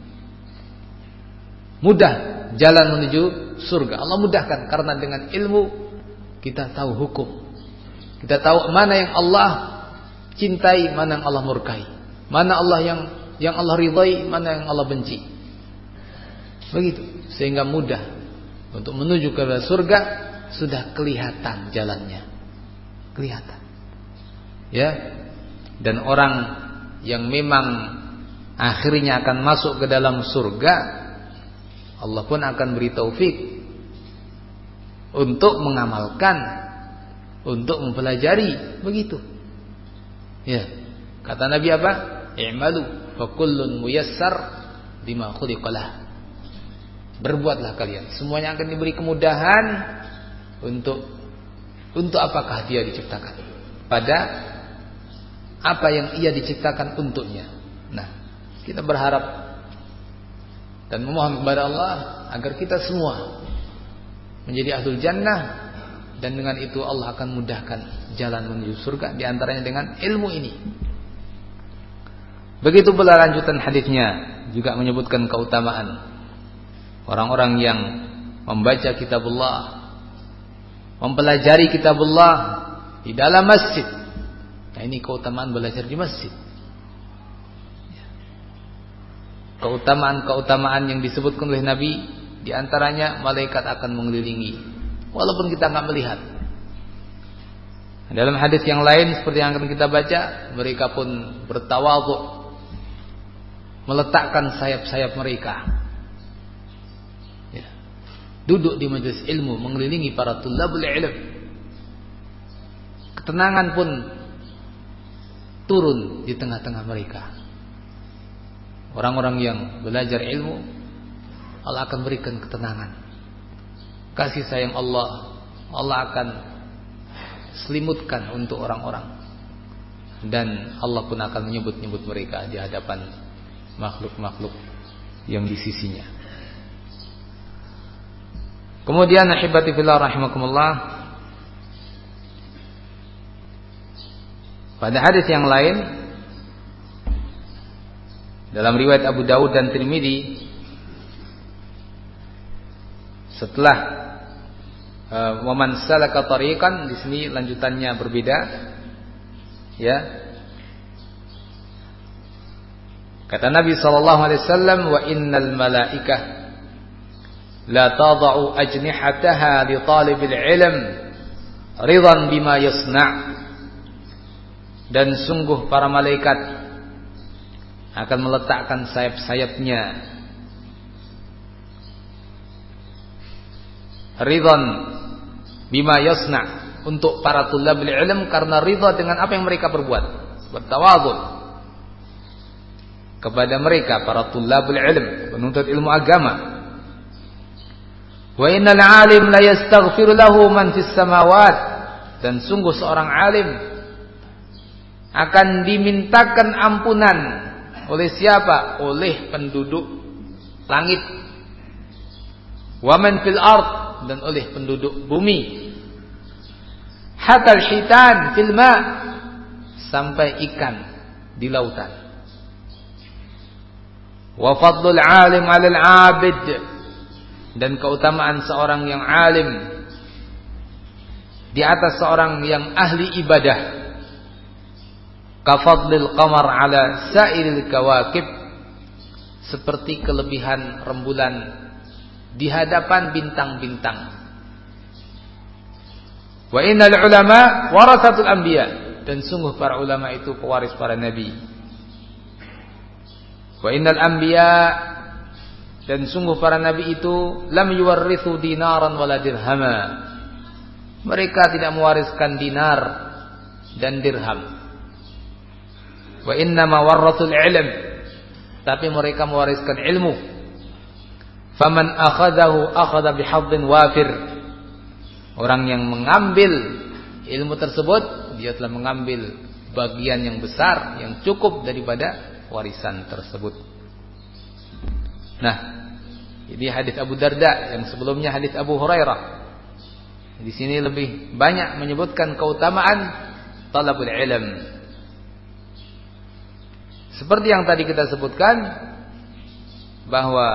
Mudah jalan menuju surga. Allah mudahkan karena dengan ilmu kita tahu hukum. Kita tahu mana yang Allah cintai, mana yang Allah murkai. Mana Allah yang Allah ridhai, mana yang Allah benci. Begitu. Sehingga mudah untuk menuju ke surga, sudah kelihatan jalannya. Kelihatan. Ya. Dan orang yang memang akhirnya akan masuk ke dalam surga, Allah pun akan beri taufik untuk mengamalkan, untuk mempelajari, begitu. Ya. Kata Nabi apa? I'malu fa kullun muyassar bima khuliqalah. Berbuatlah kalian, semuanya akan diberi kemudahan untuk apakah dia diciptakan, pada apa yang ia diciptakan untuknya. Nah, Kita berharap dan memohon kepada Allah agar kita semua menjadi ahlul jannah, dan dengan itu Allah akan mudahkan jalan menuju surga, di antaranya dengan ilmu ini. Begitu pula lanjutan hadisnya juga menyebutkan keutamaan orang-orang yang membaca kitabullah, mempelajari kitabullah di dalam masjid. Nah, ini keutamaan belajar di masjid. Keutamaan-keutamaan yang disebutkan oleh Nabi, di antaranya malaikat akan mengelilingi walaupun kita enggak melihat. Dalam hadis yang lain seperti yang akan kita baca, mereka pun bertawadhu, meletakkan sayap-sayap mereka, ya, duduk di majelis ilmu mengelilingi para tulabul ilm. Ketenangan pun turun di tengah-tengah mereka. Orang-orang yang belajar ilmu, Allah akan berikan ketenangan, kasih sayang Allah akan selimutkan untuk orang-orang, dan Allah pun akan menyebut-nyebut mereka di hadapan makhluk-makhluk yang di sisinya. Kemudian ahibati fillah rahimakumullah, pada hadis yang lain dalam riwayat Abu Dawud dan Tirmidzi, setelah waman salaka tariqan, di sini lanjutannya berbeda, ya. Kata Nabi sallallahu alaihi wasallam, wa innal malaikah la tadau ajnihataha li talibil ilm ridan bima yasna'. Dan sungguh para malaikat akan meletakkan sayap-sayapnya ridhan bima yasna' untuk para tulabul ilm, karena ridha dengan apa yang mereka perbuat, bertawadhu kepada mereka para tulabul ilm, penuntut ilmu agama. Wa innal alim la yastaghfir lahu man fis samawat, dan sungguh seorang alim akan dimintakan ampunan oleh siapa? Oleh penduduk langit. Wa man fil ard, dan oleh penduduk bumi. Hatta al-hitan fil ma, sampai ikan di lautan. Wa fadlul alim 'ala al-'abid, dan keutamaan seorang yang alim di atas seorang yang ahli ibadah. Ka fadlil qamar 'ala sa'iril kawakib, seperti kelebihan rembulan di hadapan bintang-bintang. Wa innal ulama warasatul anbiya, dan sungguh para ulama itu pewaris para nabi. Wa innal anbiya, dan sungguh para nabi itu lam yuwarrithu dinaran wala dirhama, mereka tidak mewariskan dinar dan dirham. Wa innama warrathul ilm, tapi mereka mewariskan ilmu. Faman akhadahu akhadha bihadhin wafir, orang yang mengambil ilmu tersebut, dia telah mengambil bagian yang besar, yang cukup daripada warisan tersebut. Nah, ini hadis Abu Darda, yang sebelumnya hadis Abu Hurairah. Di sini lebih banyak menyebutkan keutamaan talabul ilm. Seperti yang tadi kita sebutkan, bahwa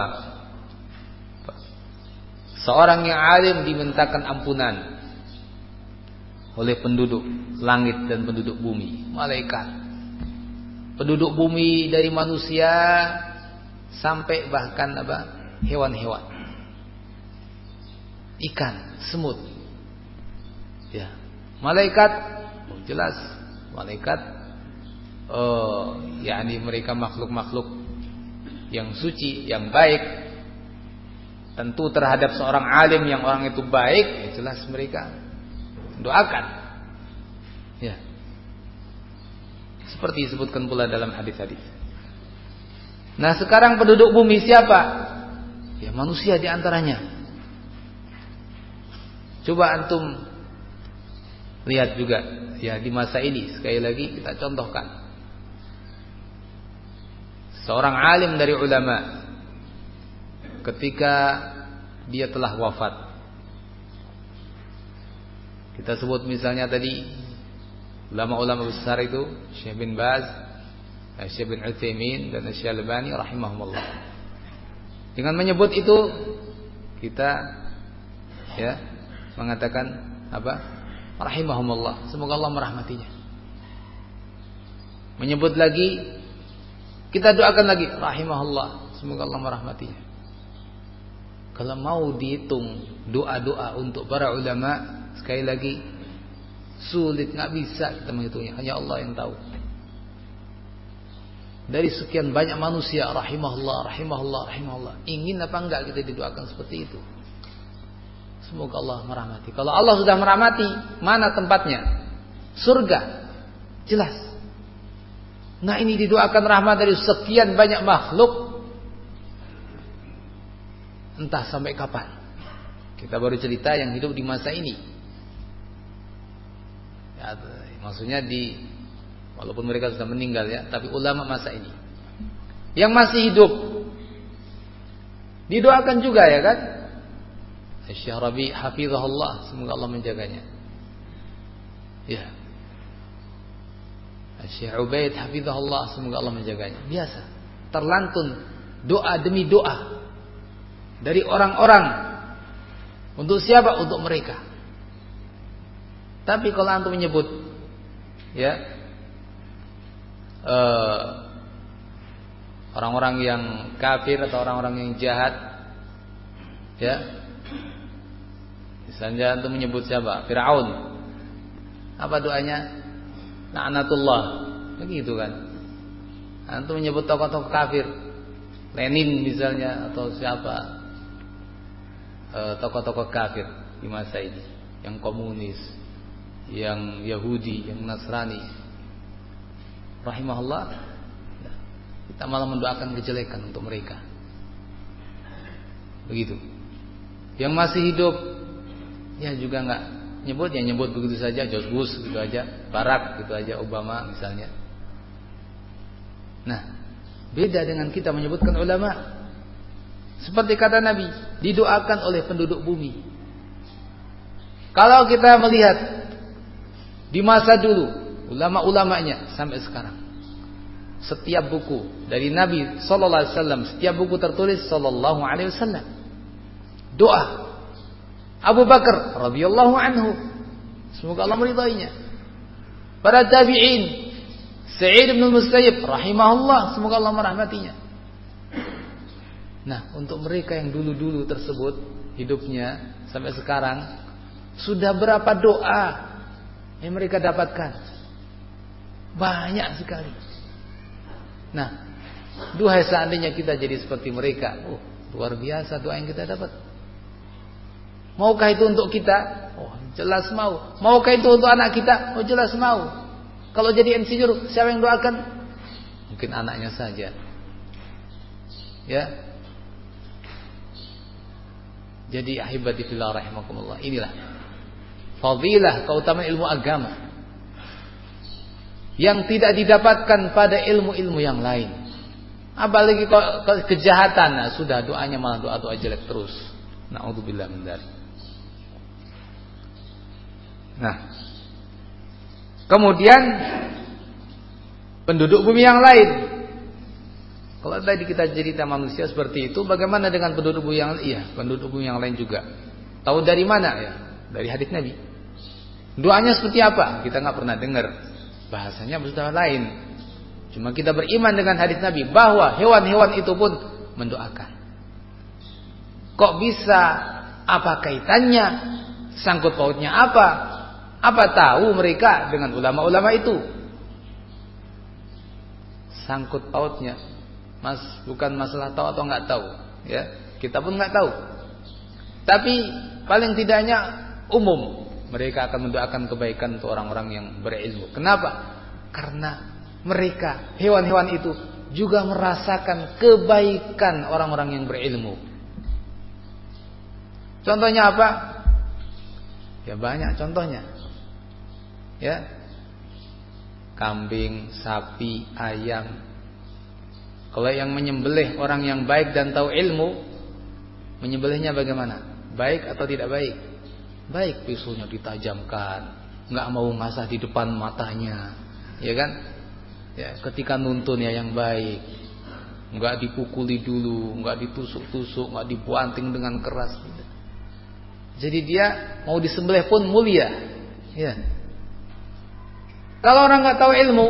seorang yang alim dimintakan ampunan oleh penduduk langit dan penduduk bumi, malaikat. Penduduk bumi dari manusia sampai bahkan hewan-hewan, ikan, semut. Ya, malaikat jelas malaikat yakni mereka makhluk-makhluk yang suci, yang baik. Tentu terhadap seorang alim yang orang itu baik, ya jelas mereka doakan. Ya. Seperti disebutkan pula dalam hadis-hadis. Nah, sekarang penduduk bumi siapa? Ya, manusia di antaranya. Coba antum lihat juga, ya, di masa ini sekali lagi kita contohkan. seorang alim dari ulama ketika dia telah wafat. Kita sebut misalnya tadi ulama-ulama besar itu Syekh bin Baz, Syekh bin Utsaimin dan Syekh Albani rahimahumullah. Dengan menyebut itu kita ya mengatakan apa? Rahimahumullah, semoga Allah merahmatinya. Menyebut lagi kita doakan lagi rahimahullah, semoga Allah merahmatinya. Kalau mau dihitung doa-doa untuk para ulama, sekali lagi sulit, nggak bisa kita menghitungnya, hanya Allah yang tahu. Dari sekian banyak manusia rahimahullah, rahimahullah, rahimahullah, ingin apa enggak kita didoakan seperti itu? Semoga Allah merahmati. Kalau Allah sudah merahmati, mana tempatnya? Surga. Jelas. Nah, ini didoakan rahmat dari sekian banyak makhluk. Entah sampai kapan. Kita baru cerita yang hidup di masa ini. Ya, maksudnya walaupun mereka sudah meninggal ya, tapi ulama masa ini yang masih hidup didoakan juga ya kan? Syekh Rabi hafizahullah, semoga Allah menjaganya. Ya. Syekh Ubaid hafizahullah, semoga Allah menjaganya. Biasa, terlantun doa demi doa dari orang-orang. Untuk siapa? Untuk mereka. Tapi kalau antum menyebut ya orang-orang yang kafir atau orang-orang yang jahat, ya, misalnya antum menyebut siapa? Firaun. Apa doanya? La'natullah. Begitu kan? Antum menyebut tokoh-tokoh kafir, Lenin misalnya, atau siapa? Tokoh-tokoh kafir di masa ini, yang komunis, yang Yahudi, yang Nasrani, rahimahullah, kita malah mendoakan kejelekan untuk mereka. Begitu. Yang masih hidup, ya juga enggak nyebut, ya nyebut begitu saja, George Bush gitu aja, Barack gitu aja, Obama misalnya. Nah, beda dengan kita menyebutkan ulama. Seperti kata Nabi, didoakan oleh penduduk bumi. Kalau kita melihat di masa dulu, ulama-ulamanya sampai sekarang, setiap buku dari Nabi sallallahu alaihi wasallam, setiap buku tertulis sallallahu alaihi wasallam doa. Abu Bakar radhiyallahu anhu, semoga Allah meridainya. Para tabi'in, Sa'id bin Musayyib rahimahullah, semoga Allah merahmatinya. Nah, untuk mereka yang dulu-dulu tersebut hidupnya sampai sekarang, sudah berapa doa yang mereka dapatkan? Banyak sekali. Nah, duhai seandainya kita jadi seperti mereka, luar biasa doa yang kita dapat. Maukah itu untuk kita? Oh, jelas mau. Maukah itu untuk anak kita? Oh, jelas mau. Kalau jadi insinyur, siapa yang doakan? Mungkin anaknya saja. Ya. Jadi ahibati fillah rahimakumullah, inilah fadilah, keutamaan ilmu agama yang tidak didapatkan pada ilmu-ilmu yang lain. Apalagi kalau kejahatan, nah, sudah doanya malah doa-doa jelek terus. Na'udzubillah min dzalik. Nah, kemudian penduduk bumi yang lain. Kalau tadi kita cerita manusia seperti itu, bagaimana dengan penduduk bumi yang lain? Iya, penduduk bumi yang lain juga. Tahu dari mana ya? Dari hadis Nabi. Doanya seperti apa? Kita nggak pernah dengar. Bahasanya sudah lain. Cuma kita beriman dengan hadis Nabi bahwa hewan-hewan itu pun mendoakan. Kok bisa? Apa kaitannya? Sangkut pautnya apa? Apa tahu mereka dengan ulama-ulama itu? Sangkut pautnya, Mas, bukan masalah tahu atau nggak tahu, ya. Kita pun nggak tahu. Tapi paling tidaknya umum mereka akan mendoakan kebaikan untuk orang-orang yang berilmu. Kenapa? Karena mereka, hewan-hewan itu juga merasakan kebaikan orang-orang yang berilmu. Contohnya apa? Ya banyak contohnya. Ya. Kambing, sapi, ayam. Kalau yang menyembelih orang yang baik dan tahu ilmu, menyembelihnya bagaimana? Baik atau tidak baik? Baik, pisaunya ditajamkan, nggak mau ngasah di depan matanya, ya kan? Ya, ketika nuntun ya yang baik, nggak dipukuli dulu, nggak ditusuk-tusuk, nggak dibuanting dengan keras. Jadi dia mau disembelih pun mulia, ya. Kalau orang nggak tahu ilmu,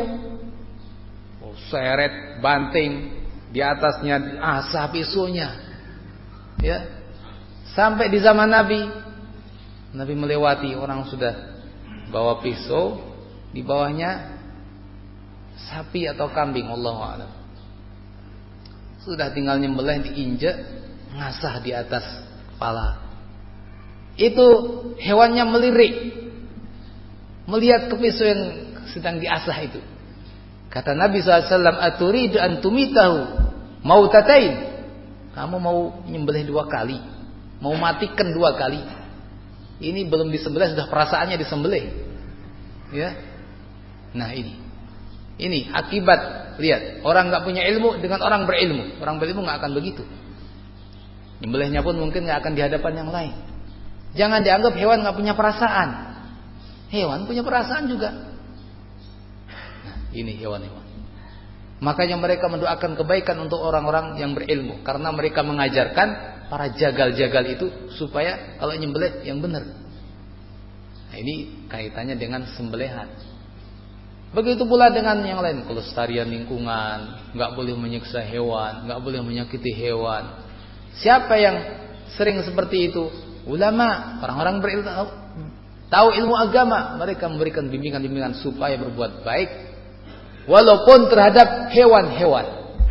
seret, banting, di atasnya asah pisaunya, ya. Sampai di zaman Nabi melewati orang sudah bawa pisau, di bawahnya sapi atau kambing, Allahu a'lam. Sudah tinggal nyembelih, diinjek, ngasah di atas kepala. Itu hewannya melirik, melihat ke pisau yang sedang diasah itu. Kata Nabi SAW, aturidu antumitahu mautatain. Kamu mau nyembelih 2 kali, mau matikan 2 kali. Ini belum disembelih sudah perasaannya disembelih, ya. Nah ini akibat. Lihat, orang nggak punya ilmu dengan orang berilmu. Orang berilmu nggak akan begitu. Nyembelihnya pun mungkin nggak akan di hadapan yang lain. Jangan dianggap hewan nggak punya perasaan. Hewan punya perasaan juga. Nah, ini hewan-hewan. Makanya mereka mendoakan kebaikan untuk orang-orang yang berilmu, karena mereka mengajarkan para jagal-jagal itu supaya kalau nyembelih yang benar. Nah, ini kaitannya dengan sembelihan. Begitu pula dengan yang lain, kelestarian lingkungan, nggak boleh menyiksa hewan, nggak boleh menyakiti hewan. Siapa yang sering seperti itu? Ulama, orang-orang berilmu, tahu ilmu agama, mereka memberikan bimbingan-bimbingan supaya berbuat baik, walaupun terhadap hewan-hewan,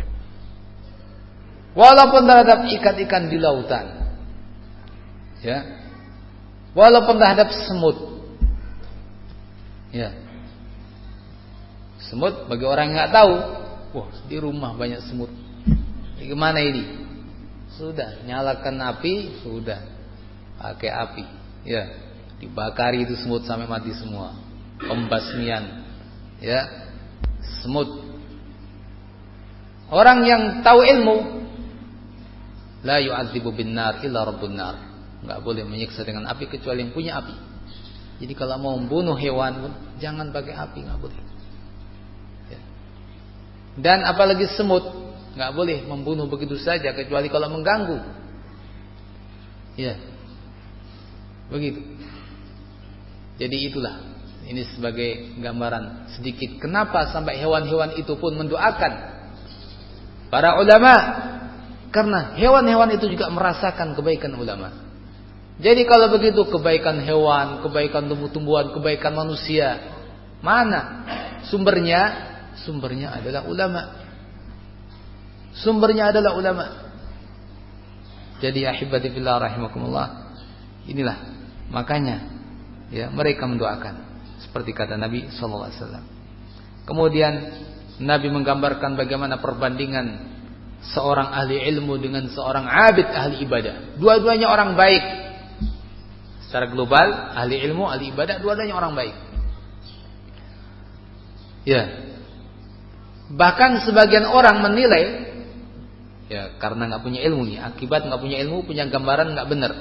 walaupun terhadap ikan-ikan di lautan, ya, walaupun terhadap semut, ya. Semut bagi orang yang nggak tahu, wah di rumah banyak semut. Gimana ini? Sudah nyalakan api, sudah pakai api, ya, dibakari itu semut sampai mati semua, pembasmian, ya, semut. Orang yang tahu ilmu, la yu'adzibu bin nar illa rabbun nar, nggak boleh menyiksa dengan api kecuali yang punya api. Jadi kalau mau membunuh hewan pun jangan pakai api, nggak boleh. Dan apalagi semut, nggak boleh membunuh begitu saja kecuali kalau mengganggu. Ya, begitu. Jadi itulah, ini sebagai gambaran sedikit kenapa sampai hewan-hewan itu pun mendoakan para ulama, karena hewan-hewan itu juga merasakan kebaikan ulama. Jadi kalau begitu kebaikan hewan, kebaikan tumbuh-tumbuhan, kebaikan manusia, mana sumbernya? Sumbernya adalah ulama. Sumbernya adalah ulama. Jadi ahibati fillah rahimakumullah, inilah makanya ya mereka mendoakan seperti kata Nabi sallallahu alaihi wasallam. Kemudian Nabi menggambarkan bagaimana perbandingan seorang ahli ilmu dengan seorang abid ahli ibadah. Dua-duanya orang baik. Secara global, ahli ilmu, ahli ibadah, dua-duanya orang baik. Ya. Bahkan sebagian orang menilai, ya karena nggak punya ilmu nih, akibat nggak punya ilmu, punya gambaran nggak benar.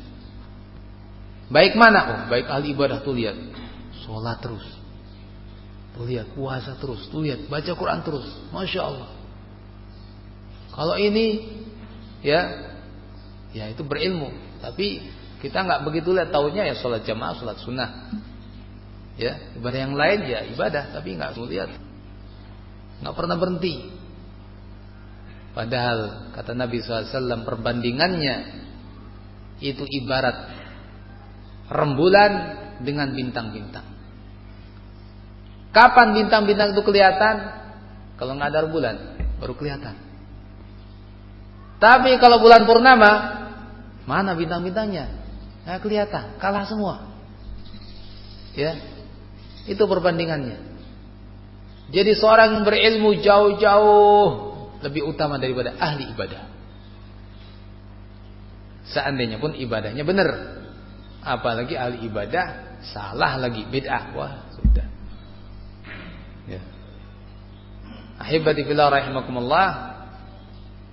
Baik mana? Oh, baik ahli ibadah, tuh lihat, sholat terus, tuh lihat puasa terus, tuh lihat baca Quran terus, masya Allah. Kalau ini, ya itu berilmu, tapi kita nggak begitu lihat, taunya ya sholat jamaah, sholat sunnah, ya ibadah yang lain ya ibadah, tapi nggak lihat. Nggak pernah berhenti. Padahal kata Nabi SAW, perbandingannya itu ibarat rembulan dengan bintang-bintang. Kapan bintang-bintang itu kelihatan? Kalau nggak ada rembulan baru kelihatan. Tapi kalau bulan purnama, mana bintang-bintangnya? Nggak kelihatan, kalah semua. Ya, itu perbandingannya. Jadi seorang yang berilmu jauh-jauh lebih utama daripada ahli ibadah. Seandainya pun ibadahnya benar, apalagi ahli ibadah salah lagi, bid'ah, wah sudah. Ya. Ahibati fillah rahimakumullah,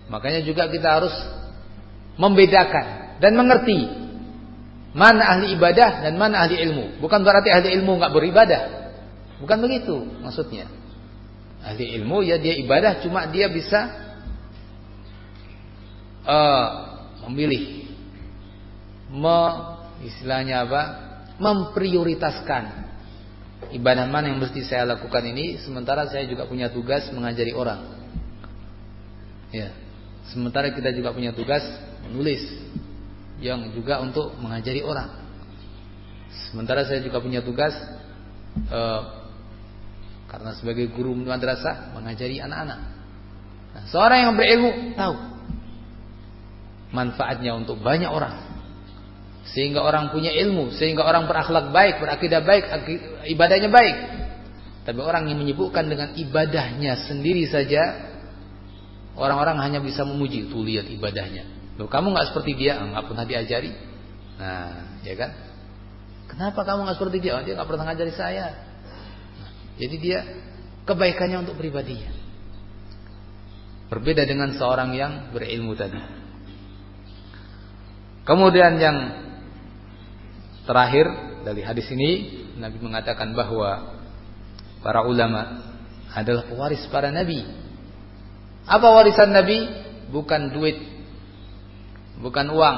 Makanya juga kita harus membedakan dan mengerti mana ahli ibadah dan mana ahli ilmu. Bukan berarti ahli ilmu enggak beribadah. Bukan begitu maksudnya. Ahli ilmu ya dia ibadah, cuma dia bisa memilih, istilahnya apa? Memprioritaskan ibadah mana yang mesti saya lakukan ini, sementara saya juga punya tugas mengajari orang. Ya. Sementara kita juga punya tugas menulis yang juga untuk mengajari orang. Sementara saya juga punya tugas karena sebagai guru madrasah mengajari anak-anak. Nah, seorang yang berilmu tahu manfaatnya untuk banyak orang, sehingga orang punya ilmu, sehingga orang berakhlak baik, berakidah baik, ibadahnya baik. Tapi orang yang menyibukkan dengan ibadahnya sendiri saja, orang-orang hanya bisa memuji, tuh lihat ibadahnya. Loh, kamu nggak seperti dia, nggak pernah diajari. Nah, ya kan? Kenapa kamu nggak seperti dia? Oh, dia nggak pernah ngajari saya. Jadi dia kebaikannya untuk pribadinya. Berbeda dengan seorang yang berilmu tadi. Kemudian yang terakhir dari hadis ini, Nabi mengatakan bahwa para ulama adalah pewaris para nabi. Apa warisan Nabi? Bukan duit, bukan uang,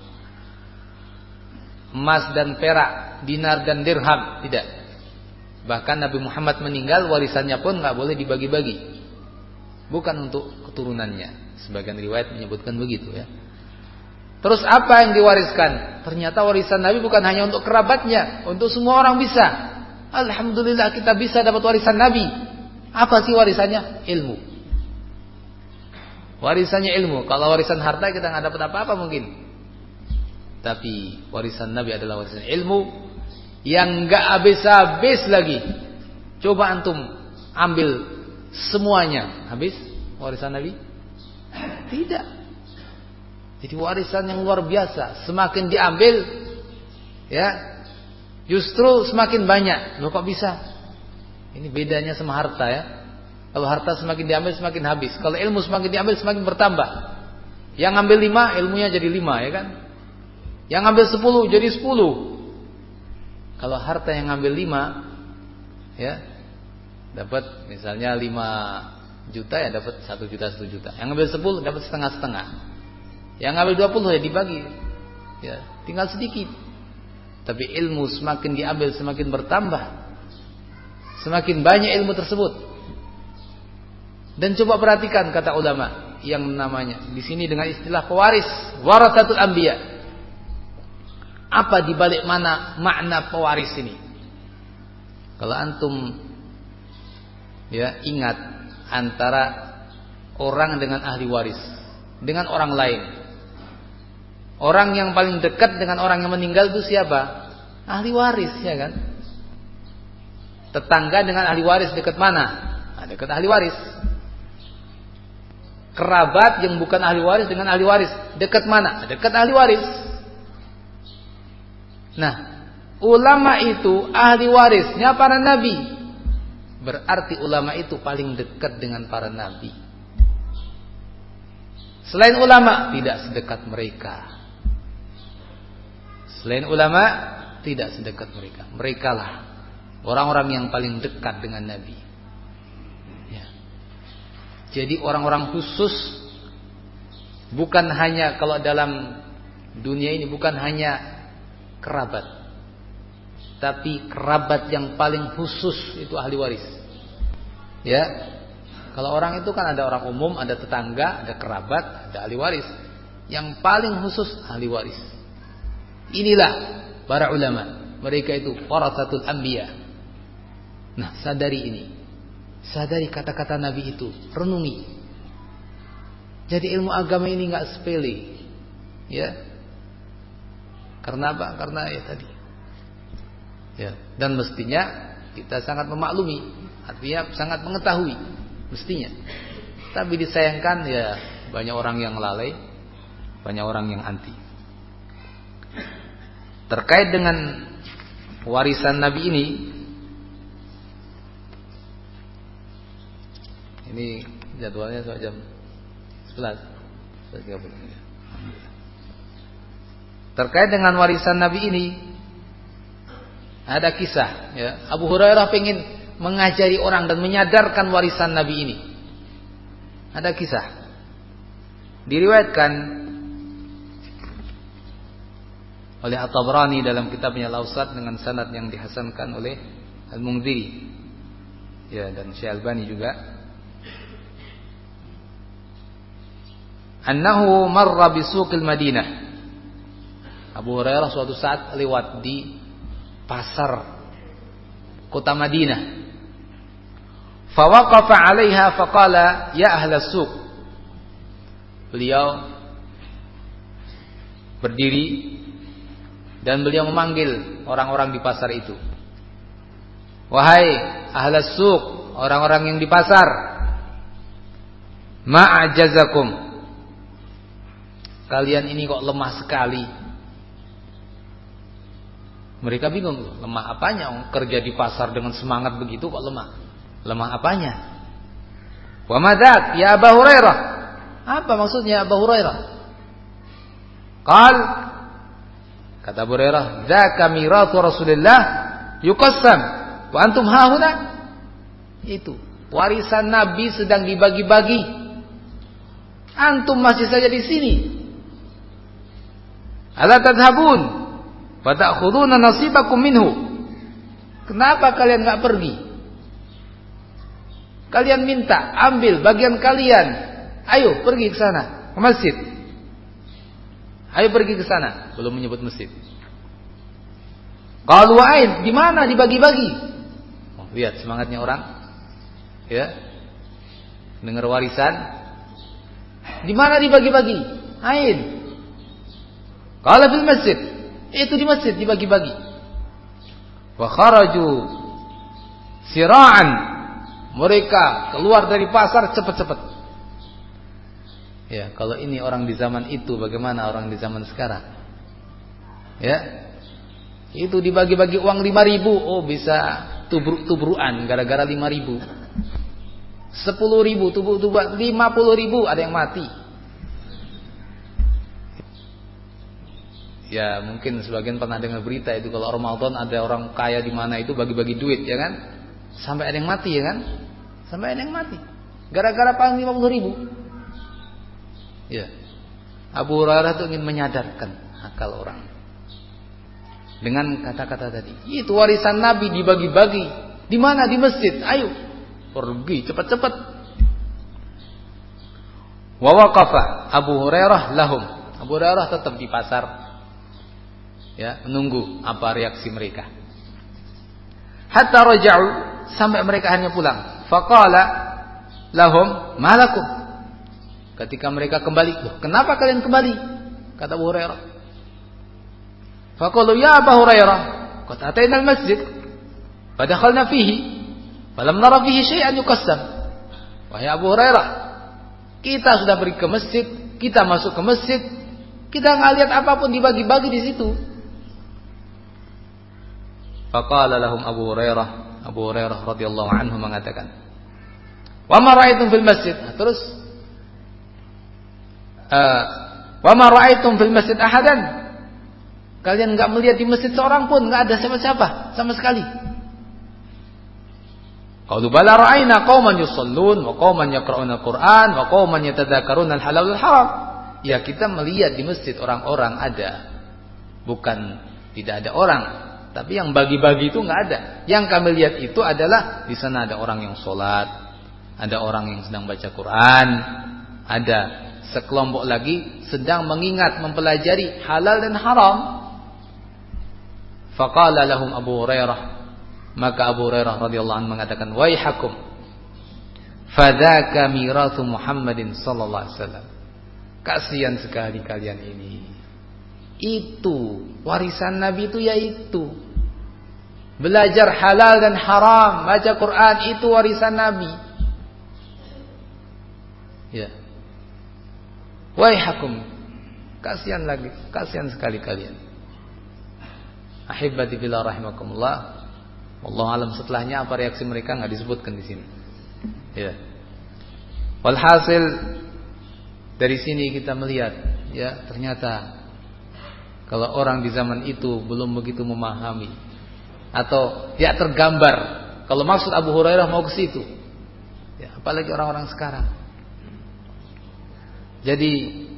emas dan perak, dinar dan dirham, tidak. Bahkan Nabi Muhammad meninggal, warisannya pun nggak boleh dibagi-bagi. Bukan untuk keturunannya. Sebagian riwayat menyebutkan begitu ya. Terus apa yang diwariskan? Ternyata warisan Nabi bukan hanya untuk kerabatnya, untuk semua orang bisa. Alhamdulillah kita bisa dapat warisan Nabi. Apa sih warisannya? Ilmu. Warisannya ilmu. Kalau warisan harta kita nggak dapat apa-apa mungkin. Tapi warisan Nabi adalah warisan ilmu yang nggak habis-habis lagi. Coba antum ambil semuanya, habis warisan Nabi? Tidak. Jadi warisan yang luar biasa. Semakin diambil, ya, justru semakin banyak. Loh kok bisa? Ini bedanya sama harta ya. Kalau harta semakin diambil semakin habis. Kalau ilmu semakin diambil semakin bertambah. Yang ambil 5 ilmunya jadi 5 ya kan? Yang ambil 10 jadi 10. Kalau harta yang ngambil 5 ya, dapat misalnya 5 juta ya dapat 1 juta 1 juta. Yang ngambil 10 dapat setengah-setengah. Yang ngambil 20 ya dibagi. Ya, tinggal sedikit. Tapi ilmu semakin diambil semakin bertambah. Semakin banyak ilmu tersebut. Dan coba perhatikan kata ulama yang namanya di sini dengan istilah pewaris, warasatul anbiya. Apa di balik makna pewaris ini? Kalau antum ya ingat antara orang dengan ahli waris dengan orang lain. Orang yang paling dekat dengan orang yang meninggal itu siapa? Ahli waris ya kan? Tetangga dengan ahli waris dekat mana? Nah, dekat ahli waris. Kerabat yang bukan ahli waris dengan ahli waris dekat mana? Dekat ahli waris. Nah, ulama itu ahli warisnya para nabi. Berarti ulama itu paling dekat dengan para nabi. Selain ulama tidak sedekat mereka. Selain ulama tidak sedekat mereka. Merekalah orang-orang yang paling dekat dengan nabi. Ya. Jadi orang-orang khusus bukan hanya kalau dalam dunia ini bukan hanya kerabat, tapi kerabat yang paling khusus itu ahli waris. Ya, kalau orang itu kan ada orang umum, ada tetangga, ada kerabat, ada ahli waris. Yang paling khusus ahli waris. Inilah para ulama. Mereka itu warasatul anbiya. Nah, sadari ini. Sadari kata-kata Nabi itu. Renungi. Jadi ilmu agama ini nggak sepele. Ya. Karena apa? Karena ya tadi. Ya, dan mestinya kita sangat memaklumi, artinya sangat mengetahui mestinya. Tapi disayangkan ya banyak orang yang lalai, banyak orang yang anti. Terkait dengan warisan Nabi ini jadwalnya jam 11:30. Terkait dengan warisan Nabi ini ada kisah, ya. Abu Hurairah ingin mengajari orang dan menyadarkan warisan Nabi ini. Ada kisah. Diriwayatkan oleh At-Tabrani dalam kitabnya Al-Awsat dengan sanad yang dihasankan oleh Al-Mundhiri. Ya, dan Syekh Albani juga. Annahu marra bi suqil Madinah. Abu Hurairah suatu saat lewat di pasar kota Madinah. Fawaqafa 'alaiha faqala ya ahlas suq. Beliau berdiri dan beliau memanggil orang-orang di pasar itu. Wahai ahlas suq, orang-orang yang di pasar. Ma'ajazakum. Kalian ini kok lemah sekali. Mereka bingung, lemah apanya? Kerja di pasar dengan semangat begitu kok lemah? Lemah apanya? Wa madzak ya Abu Hurairah? Apa maksudnya Abu Hurairah? Kata Abu Hurairah, "Dzaka mirathu Rasulillah yuqassam wa antum hahuna." Itu warisan Nabi sedang dibagi-bagi. Antum masih saja di sini. Ala tadhhabun wa ta'khuduna nasibakum minhu. Kenapa kalian enggak pergi? Kalian minta, ambil bagian kalian. Ayo pergi ke sana, ke masjid. Ayo pergi ke sana, belum menyebut masjid. Qalu ain, di mana dibagi-bagi? Oh, lihat semangatnya orang. Ya. Dengar warisan. Di mana dibagi-bagi? Ain. Qala fil masjid. Itu di masjid dibagi-bagi. Wa kharaju sira'an. Mereka keluar dari pasar cepat-cepat. Ya, kalau ini orang di zaman itu, bagaimana orang di zaman sekarang? Ya. Itu dibagi-bagi uang 5.000. Oh, bisa tubruk-tubruan gara-gara 5.000. 10.000, tubruk-tubruan 50.000, ada yang mati. Ya, mungkin sebagian pernah dengar berita itu kalau Ramadan ada orang kaya di mana itu bagi-bagi duit, ya kan? Sampai ada yang mati, ya kan? Sampai ada yang mati. Gara-gara paling 50.000. Ya. Abu Hurairah itu ingin menyadarkan akal orang. Dengan kata-kata tadi. Itu warisan Nabi dibagi-bagi. Di mana? Di masjid. Ayo. Pergi cepat-cepat. Wa waqafa Abu Hurairah lahum. Abu Hurairah tetap di pasar. Ya, menunggu apa reaksi mereka. Hatta raja'u, sampai mereka hanya pulang. Faqala lahum malakum. Ketika mereka kembali, loh, kenapa kalian kembali? Kata Abu Hurairah. Faqalu ya Abu Hurairah, qad ataina al-masjid, fadakhalna fihi, falam nara fihi syai'an yuqassam. Wahai Abu Hurairah, kita sudah pergi ke masjid, kita masuk ke masjid, kita enggak lihat apapun dibagi-bagi di situ. Faqala lahum Abu Hurairah radhiyallahu anhu mengatakan, "Wa ma ra'aitum fil masjid?" Terus "Wa ma ra'aitum fil masjid ahadan?" Kalian enggak melihat di masjid seorang pun, enggak ada siapa-siapa sama sekali. Qalu bala ra'ayna qauman yusallun wa qauman yaqra'una al-Qur'an wa qauman yatadzakaruna al-halal wal haram. Ya, kita melihat di masjid orang-orang ada. Bukan tidak ada orang. Tapi yang bagi-bagi itu enggak ada. Yang kami lihat itu adalah di sana ada orang yang sholat, ada orang yang sedang baca Quran, ada sekelompok lagi sedang mengingat, mempelajari halal dan haram. Faqala lahum Abu Hurairah, maka Abu Hurairah radhiyallahu anhu mengatakan, "Waihakum, fadzaka mirathu Muhammadin sallallahu alaihi wasallam." Kasihan sekali kalian ini. Itu warisan Nabi itu yaitu belajar halal dan haram, baca Quran, itu warisan Nabi. Ya. Waihakum, kasihan lagi, kasihan sekali kalian. Ahibbati fillah rahimakumullah. Wallahu alam, setelahnya apa reaksi mereka enggak disebutkan di sini. Ya. Walhasil Dari sini kita melihat, ya, ternyata kalau orang di zaman itu belum begitu memahami atau ya tergambar kalau maksud Abu Hurairah mau ke situ, ya, apalagi orang-orang sekarang. Jadi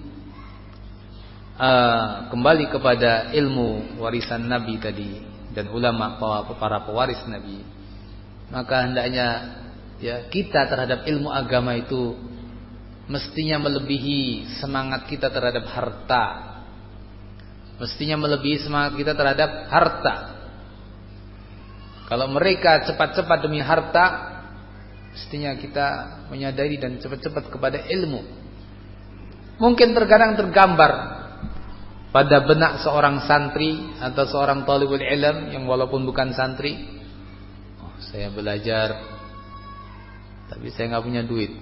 kembali kepada ilmu warisan Nabi tadi dan ulama para pewaris Nabi, maka hendaknya ya kita terhadap ilmu agama itu mestinya melebihi semangat kita terhadap harta. Mestinya melebihi semangat kita terhadap harta. Kalau mereka cepat-cepat demi harta, mestinya kita menyadari dan cepat-cepat kepada ilmu. Mungkin terkadang tergambar pada benak seorang santri atau seorang talibul ilm yang walaupun bukan santri, oh, saya belajar tapi saya nggak punya duit,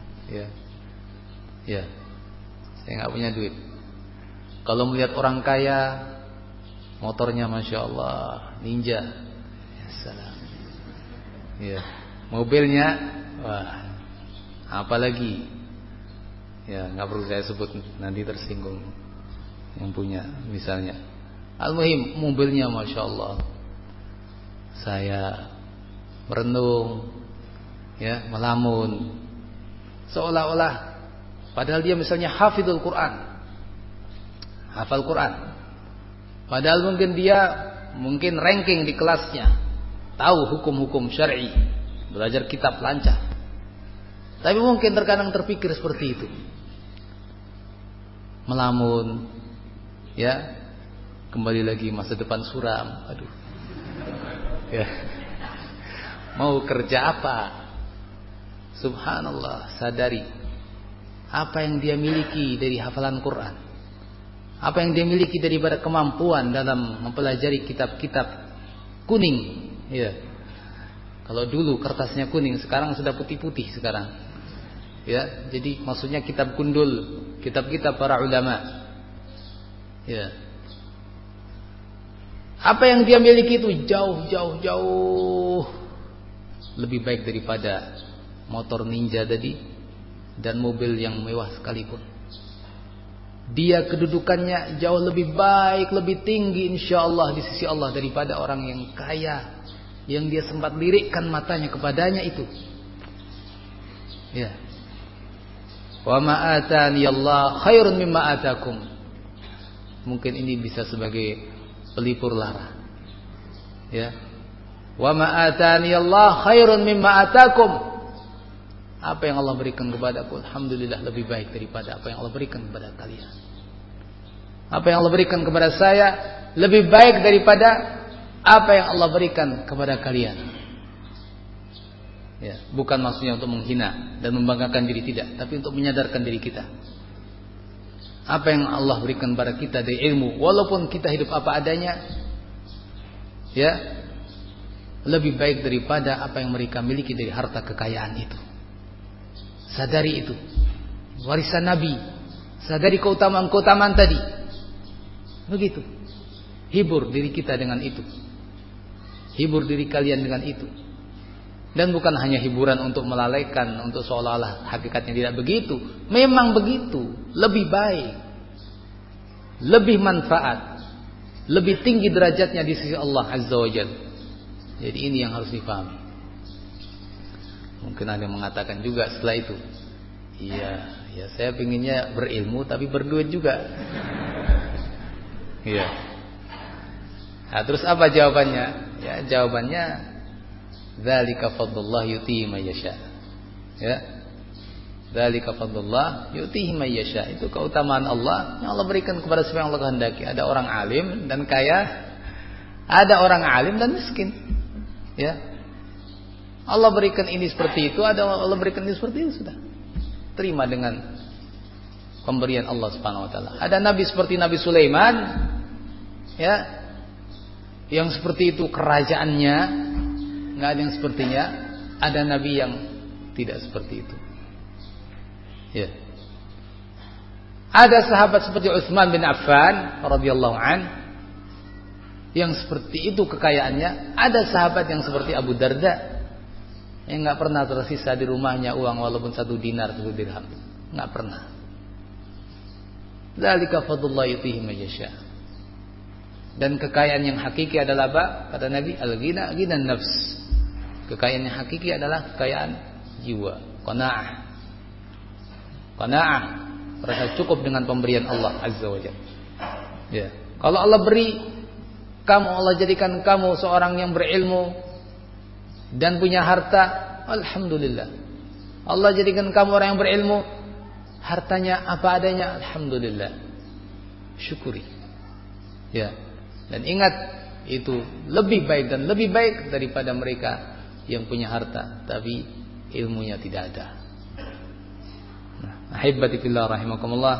ya, saya nggak punya duit. Kalau melihat orang kaya, motornya masya Allah, Ninja, ya salam, ya, mobilnya, wah, apalagi, ya nggak perlu saya sebut nanti tersinggung yang punya misalnya. Al-muhim mobilnya masya Allah. Saya merenung, ya, melamun, seolah-olah padahal dia misalnya hafidul Quran, hafal Quran. Padahal mungkin dia ranking di kelasnya, tahu hukum-hukum syar'i, belajar kitab lancar. Tapi mungkin terkadang terpikir seperti itu, melamun, ya, kembali lagi masa depan suram, aduh, ya, mau kerja apa? Subhanallah, sadari apa yang dia miliki dari hafalan Quran, apa yang dia miliki daripada kemampuan dalam mempelajari kitab-kitab kuning, ya. Kalau dulu kertasnya kuning, sekarang sudah putih-putih sekarang, ya. Jadi maksudnya kitab gundul, kitab-kitab para ulama, ya. Apa yang dia miliki itu jauh lebih baik daripada motor Ninja tadi dan mobil yang mewah sekalipun. Dia kedudukannya jauh lebih baik, lebih tinggi insyaallah di sisi Allah daripada orang yang kaya yang dia sempat lirikkan matanya kepadanya itu. Ya. Wa ma atani Allah khairun mimma atakum. Mungkin ini bisa sebagai pelipur lara. Ya. Wa ma atani Allah khairun mimma atakum. Apa yang Allah berikan kepadaku, alhamdulillah lebih baik daripada apa yang Allah berikan kepada kalian. Apa yang Allah berikan kepada saya lebih baik daripada apa yang Allah berikan kepada kalian. Ya, bukan maksudnya untuk menghina dan membanggakan diri, tidak, tapi untuk menyadarkan diri kita. Apa yang Allah berikan kepada kita dari ilmu, walaupun kita hidup apa adanya, ya, lebih baik daripada apa yang mereka miliki dari harta kekayaan itu. Sadari itu, warisan Nabi. Sadari keutamaan-keutamaan tadi. Begitu. Hibur diri kita dengan itu. Hibur diri kalian dengan itu. Dan bukan hanya hiburan untuk melalaikan, untuk seolah-olah hakikatnya tidak begitu. Memang begitu. Lebih baik, lebih manfaat, lebih tinggi derajatnya di sisi Allah Azza wa Jalla. Jadi ini yang harus difahami. Mungkin ada yang mengatakan juga setelah itu, iya, ya saya pinginnya berilmu tapi berduit juga. Iya. Nah, terus apa jawabannya? Ya, jawabannya dzalika fadlullah yutihi may yasha. Ya. Dzalika fadlullah yutihi may yasha. Itu keutamaan Allah yang Allah berikan kepada siapa yang Allah kehendaki. Ada orang alim dan kaya, ada orang alim dan miskin. Ya. Allah berikan ini seperti itu, ada Allah berikan ini seperti itu, sudah. Terima dengan pemberian Allah Subhanahu wa taala. Ada nabi seperti Nabi Sulaiman, ya, yang seperti itu kerajaannya, enggak ada yang sepertinya. Ada nabi yang tidak seperti itu. Ya. Ada sahabat seperti Utsman bin Affan radhiyallahu an yang seperti itu kekayaannya. Ada sahabat yang seperti Abu Darda yang nggak pernah tersisa di rumahnya uang walaupun 1 dinar 1 dirham, nggak pernah. Dzalika fadlullah yutihi man yasha. Dan kekayaan yang hakiki adalah apa? Kata Nabi, al-ghina ghinan nafs. Kekayaan yang hakiki adalah kekayaan jiwa, qanaah. Qanaah, merasa cukup dengan pemberian Allah Azza wa Jalla. Ya. Kalau Allah beri kamu, Allah jadikan kamu seorang yang berilmu dan punya harta, alhamdulillah. Allah jadikan kamu orang yang berilmu, hartanya apa adanya, alhamdulillah. Syukuri. Ya. Dan ingat, itu lebih baik dan lebih baik daripada mereka yang punya harta tapi ilmunya tidak ada. Nah, ahibbati fillah rahimakumullah.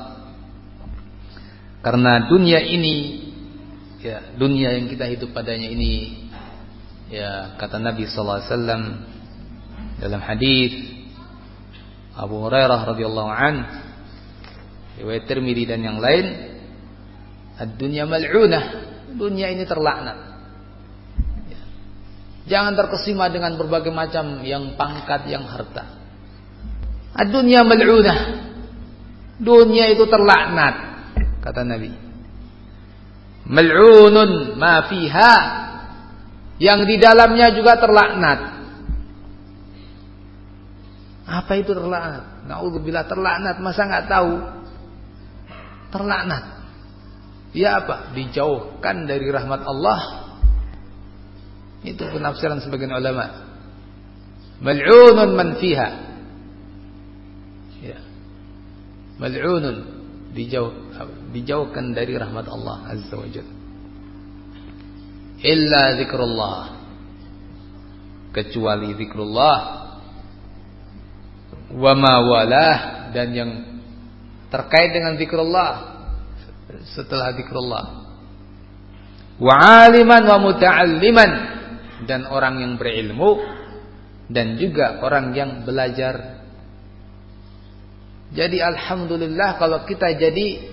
Karena dunia ini, ya, dunia yang kita hidup padanya ini, ya, kata Nabi sallallahu alaihi wasallam dalam hadis Abu Hurairah radhiyallahu an, riwayat Tirmidzi dan yang lain, ad-dunya mal'unah, dunia ini terlaknat. Ya. Jangan terkesima dengan berbagai macam yang pangkat, yang harta. Ad-dunya mal'unah, dunia itu terlaknat, kata Nabi. Mal'unun ma fiha, yang di dalamnya juga terlaknat. Apa itu terlaknat? Na'udzubillah, terlaknat, masa enggak tahu? Terlaknat. Ya apa? Dijauhkan dari rahmat Allah. Itu penafsiran sebagian ulama. Mal'unun man fiha. Ya. Mal'unun, dijauhkan dari rahmat Allah Azza wa Jalla. Illa zikrullah, kecuali zikrullah, wa ma walah, dan yang terkait dengan zikrullah setelah zikrullah, wa aliman wa muta'alliman, dan orang yang berilmu dan juga orang yang belajar. Jadi alhamdulillah kalau kita jadi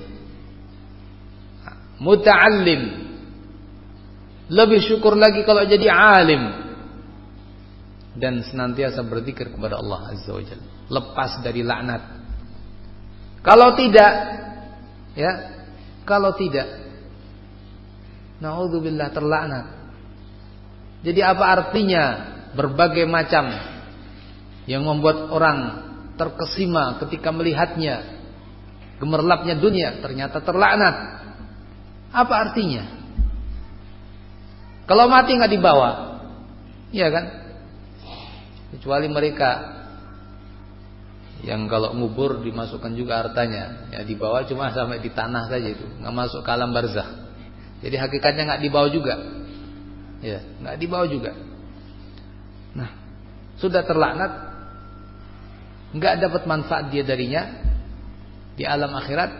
muta'allim, lebih syukur lagi kalau jadi alim dan senantiasa berzikir kepada Allah Azza wa Jalla, lepas dari laknat. Kalau tidak, ya, kalau tidak, na'udzubillah, terlaknat. Jadi apa artinya berbagai macam yang membuat orang terkesima ketika melihatnya, gemerlapnya dunia, ternyata terlaknat. Apa artinya? Kalau mati nggak dibawa, iya kan? Kecuali mereka yang kalau ngubur dimasukkan juga hartanya, ya dibawa cuma sampai di tanah saja, itu nggak masuk ke alam barzakh. Jadi hakikatnya nggak dibawa juga, ya nggak dibawa juga. Nah, sudah terlaknat, nggak dapat manfaat dia darinya di alam akhirat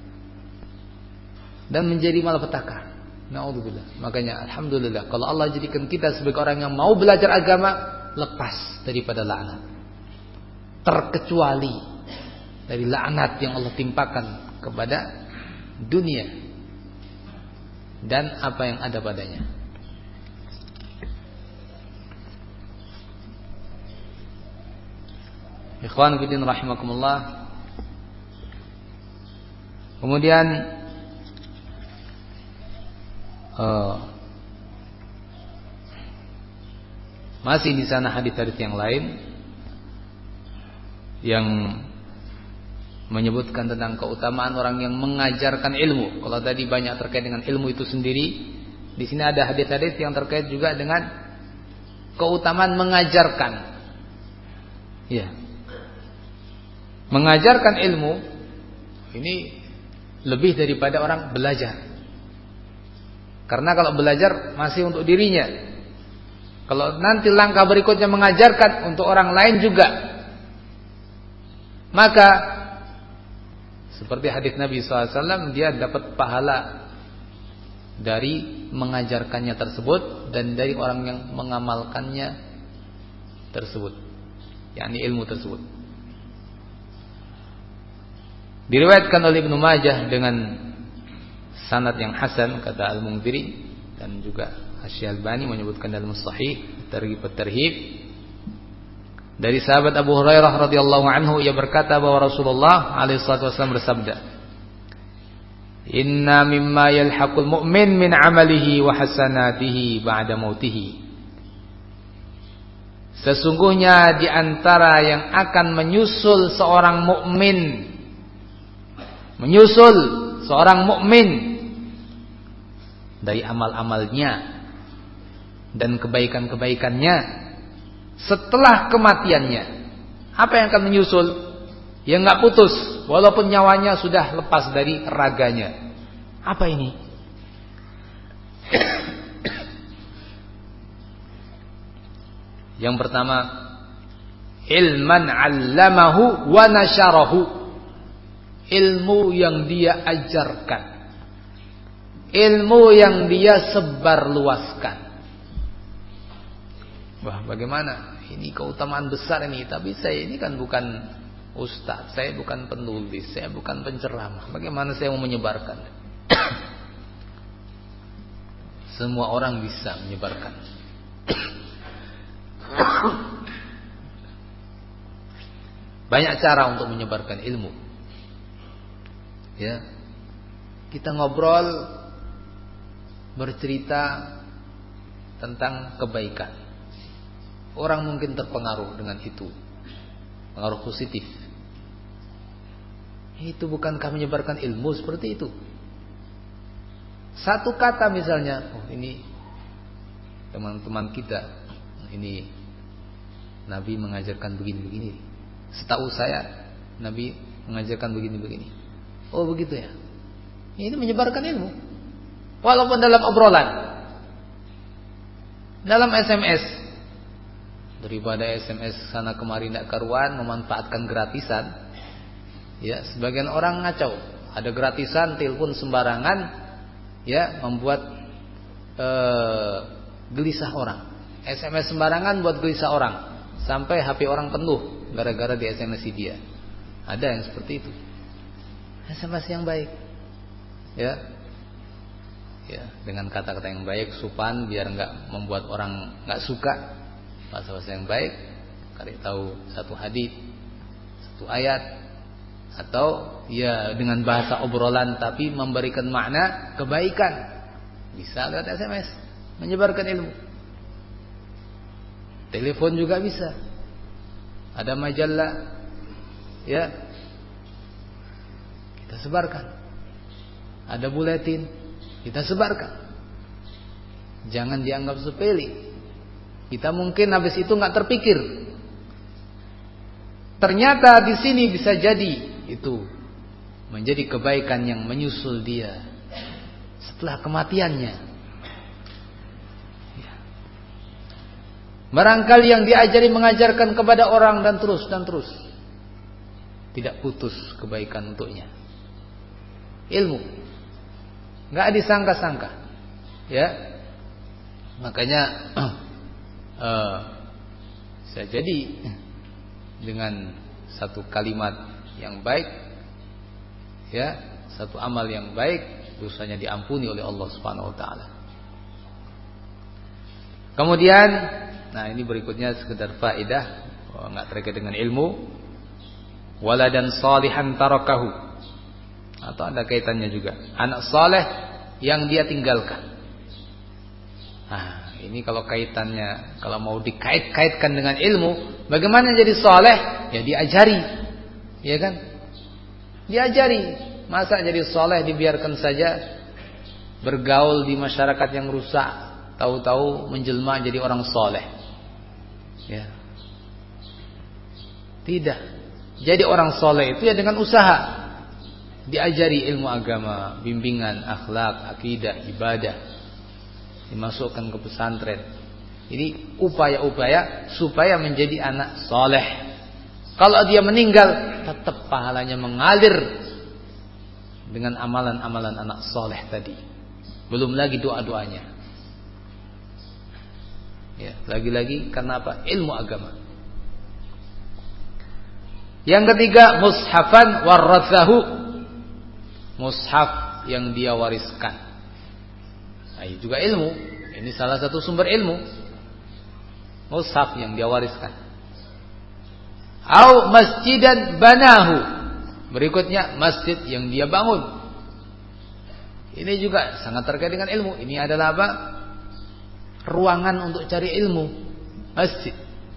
dan menjadi malapetaka. Na'udzubillah. Makanya alhamdulillah kalau Allah jadikan kita sebagai orang yang mau belajar agama, lepas daripada laknat, terkecuali dari laknat yang Allah timpakan kepada dunia dan apa yang ada padanya. Ikhwan fillah rahimakumullah. Kemudian masih di sana hadis-hadis yang lain yang menyebutkan tentang keutamaan orang yang mengajarkan ilmu. Kalau tadi banyak terkait dengan ilmu itu sendiri, di sini ada hadis-hadis yang terkait juga dengan keutamaan mengajarkan. Ya. Mengajarkan ilmu ini lebih daripada orang belajar. Karena kalau belajar masih untuk dirinya. Kalau nanti langkah berikutnya mengajarkan untuk orang lain juga, maka seperti hadis Nabi SAW, dia dapat pahala dari mengajarkannya tersebut dan dari orang yang mengamalkannya tersebut, yakni ilmu tersebut. Diriwayatkan oleh Ibnu Majah dengan sanad yang hasan, kata Al-Mundhiri, dan juga Asy-Syalbani menyebutkan dalam Sahih Targhib at-Tarhib dari sahabat Abu Hurairah radhiyallahu anhu, ia berkata bahwa Rasulullah alaihi wasallam bersabda, Inna mimma yalhaqul mu'min min amalihi wa hasanatihi ba'da mautihi. Sesungguhnya di antara yang akan menyusul seorang mukmin dari amal-amalnya dan kebaikan-kebaikannya setelah kematiannya. Apa yang akan menyusul? Yang enggak putus walaupun nyawanya sudah lepas dari raganya. Apa ini? Yang pertama, ilman 'allamahu wa nasyarahu. Ilmu yang dia ajarkan. Ilmu yang dia sebarluaskan. Wah, bagaimana? Ini keutamaan besar ini, tapi saya ini kan bukan ustaz, saya bukan penulis, saya bukan penceramah. Bagaimana saya mau menyebarkan? Semua orang bisa menyebarkan. Banyak cara untuk menyebarkan ilmu. Ya. Kita ngobrol, bercerita tentang kebaikan. Orang mungkin terpengaruh dengan itu. Pengaruh positif. Itu bukankah menyebarkan ilmu seperti itu? Satu kata misalnya, oh ini teman-teman kita, ini Nabi mengajarkan begini-begini. Setahu saya Nabi mengajarkan begini-begini. Oh begitu ya. Ini menyebarkan ilmu. Walaupun dalam obrolan, dalam SMS. Daripada SMS sana kemari tidak karuan, memanfaatkan gratisan. Ya, sebagian orang ngacau. Ada gratisan, telepon sembarangan, ya, membuat gelisah orang. SMS sembarangan buat gelisah orang. Sampai HP orang penuh gara-gara di SMS dia. Ada yang seperti itu. SMS yang baik. Ya. Ya, dengan kata-kata yang baik, sopan, biar enggak membuat orang enggak suka. Bahasa-bahasa yang baik, kasih tahu satu hadis, satu ayat, atau ya dengan bahasa obrolan tapi memberikan makna kebaikan. Bisa lewat SMS, menyebarkan ilmu. Telepon juga bisa. Ada majalah, ya, kita sebarkan. Ada buletin, kita sebarkan. Jangan dianggap sepele. Kita mungkin habis itu nggak terpikir. Ternyata di sini bisa jadi itu menjadi kebaikan yang menyusul dia setelah kematiannya. Ya. Barangkali yang diajari mengajarkan kepada orang dan terus. Tidak putus kebaikan untuknya. Ilmu. Nggak disangka-sangka. Ya. Makanya bisa jadi dengan satu kalimat yang baik, ya, satu amal yang baik, dosanya diampuni oleh Allah Subhanahu wa taala. Kemudian, nah ini berikutnya sekedar faedah, enggak terkait dengan ilmu. Waladan salihan tarakahu. Atau ada kaitannya juga. Anak saleh yang dia tinggalkan. Nah, ini kalau kaitannya, kalau mau dikait-kaitkan dengan ilmu, bagaimana jadi saleh? Ya diajari. Ya kan? Diajari. Masa jadi saleh dibiarkan saja bergaul di masyarakat yang rusak, tahu-tahu menjelma jadi orang saleh. Ya. Tidak. Jadi orang saleh itu ya dengan usaha. Diajari ilmu agama, bimbingan, akhlak, akidah, ibadah. Dimasukkan ke pesantren. Ini upaya-upaya supaya menjadi anak soleh. Kalau dia meninggal, tetap pahalanya mengalir dengan amalan-amalan anak soleh tadi. Belum lagi doa-doanya. Ya, lagi-lagi karena apa? Ilmu agama. Yang ketiga, mushafan warathahu. Mushaf yang dia wariskan. Nah, ini juga ilmu. Ini salah satu sumber ilmu. Mushaf yang dia wariskan. Au masjidan banahu. Berikutnya masjid yang dia bangun. Ini juga sangat terkait dengan ilmu. Ini adalah apa? Ruangan untuk cari ilmu. Masjid.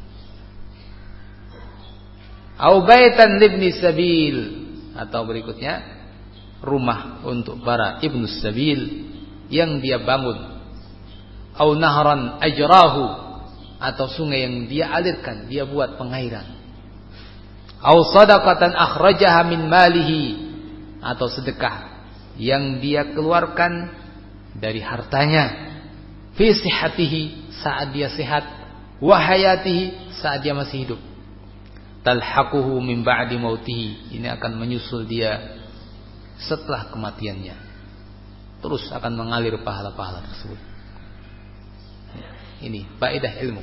Au baitan libni sabil, atau berikutnya rumah untuk para ibnu sabil yang dia bangun. Au nahran ajrahu, atau sungai yang dia alirkan, dia buat pengairan. Au sadaqatan akhrajaha min malihi, atau sedekah yang dia keluarkan dari hartanya. Fi sihhatihi, saat dia sehat. Wa hayatihi, saat dia masih hidup. Talhaquhu min ba'di mautihi, ini akan menyusul dia setelah kematiannya. Terus akan mengalir pahala-pahala tersebut. Ini faedah ilmu.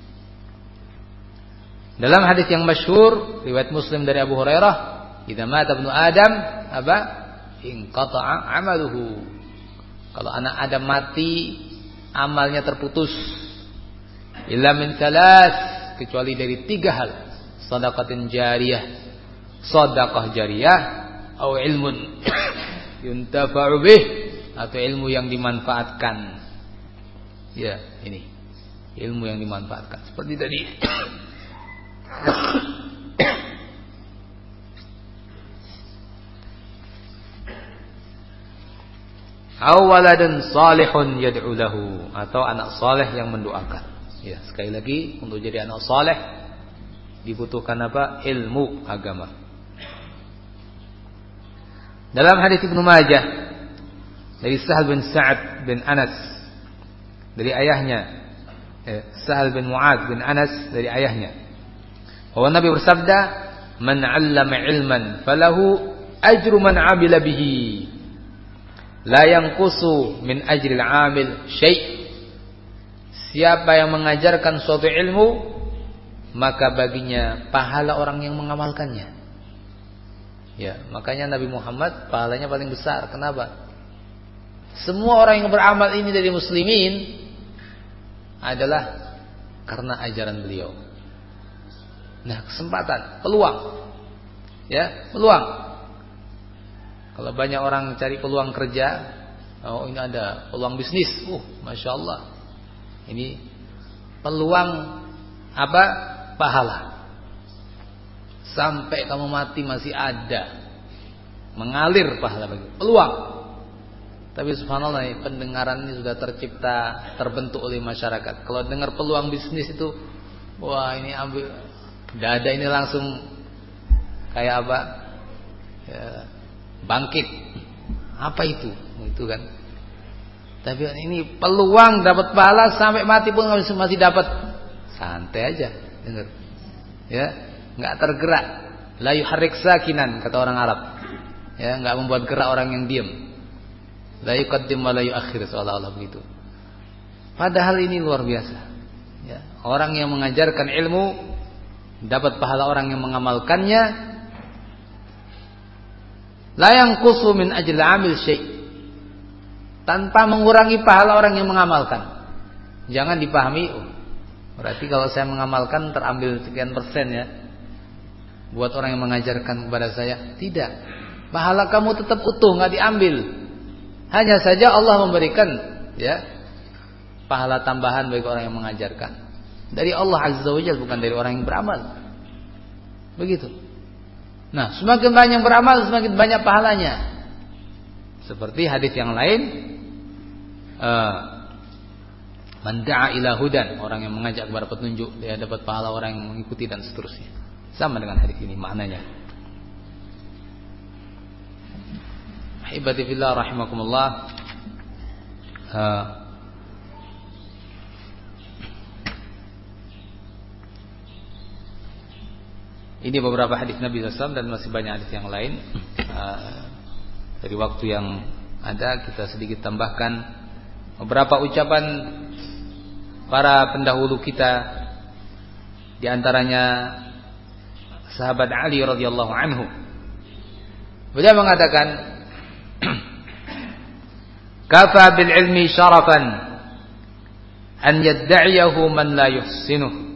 Dalam hadis yang masyhur riwayat Muslim dari Abu Hurairah, "Idza mata ibnu Adam, apa? Inqata'a 'amaluhu." Kalau anak Adam mati, amalnya terputus. Illa min thalath, kecuali dari 3 hal. Shadaqatin jariyah, sedekah jariyah, atau ilmun yuntafa'u bih, atau ilmu yang dimanfaatkan. Ya, ini ilmu yang dimanfaatkan. Seperti tadi. Awaladun salihun yad'u lahu, atau anak saleh yang mendoakan. Ya, sekali lagi, untuk jadi anak saleh dibutuhkan apa? Ilmu agama. Dalam hadis Ibnu Majah dari Sahal bin Sa'ad bin Anas dari ayahnya, Sahal bin Mu'adz bin Anas dari ayahnya, bahwa Nabi bersabda, "Man 'allama 'ilman falahu ajru man 'amila bihi, la yanqusu min ajril 'amil syai'." Siapa yang mengajarkan suatu ilmu, maka baginya pahala orang yang mengamalkannya. Ya, makanya Nabi Muhammad pahalanya paling besar. Kenapa? Semua orang yang beramal ini dari muslimin adalah karena ajaran beliau. Nah, kesempatan, peluang. Ya, peluang. Kalau banyak orang cari peluang kerja, oh ini ada peluang bisnis. Masya Allah. Ini peluang apa? Pahala. Sampai kamu mati masih ada mengalir pahala bagi peluang. Tapi subhanallah, pendengaran ini sudah tercipta, terbentuk oleh masyarakat. Kalau dengar peluang bisnis itu, wah ini ambil dada ini langsung kayak apa? Ya, bangkit. Apa itu? Itu kan. Tapi ini peluang dapat pahala sampai mati pun masih dapat. Santai aja, dengar. Ya, enggak tergerak. La yuharrik sakinan, kata orang Arab. Ya, enggak membuat gerak orang yang diam. La yuqaddim wa la yuakhir, seolah-olah begitu. Padahal ini luar biasa. Ya, orang yang mengajarkan ilmu dapat pahala orang yang mengamalkannya. La yanqusu min ajli 'amil syai', tanpa mengurangi pahala orang yang mengamalkan. Jangan dipahami, berarti kalau saya mengamalkan terambil sekian persen ya, buat orang yang mengajarkan kepada saya. Tidak. Pahala kamu tetap utuh, enggak diambil. Hanya saja Allah memberikan ya pahala tambahan bagi orang yang mengajarkan. Dari Allah Azza wa Jalla, bukan dari orang yang beramal. Begitu. Nah, semakin banyak beramal, semakin banyak pahalanya. Seperti hadis yang lain, man da'a ila hudan, orang yang mengajak kepada petunjuk, dia dapat pahala orang yang mengikuti, dan seterusnya. Sama dengan hadis ini maknanya. Ibadi fillah rahimakumullah. Ini beberapa hadis Nabi SAW dan masih banyak hadis yang lain. Dari waktu yang ada, kita sedikit tambahkan beberapa ucapan para pendahulu kita, di antaranya sahabat Ali radhiyallahu anhu. Beliau mengatakan, "Kafa bil ilmi syarafan an yadda'iyahu man la yuhsinuh,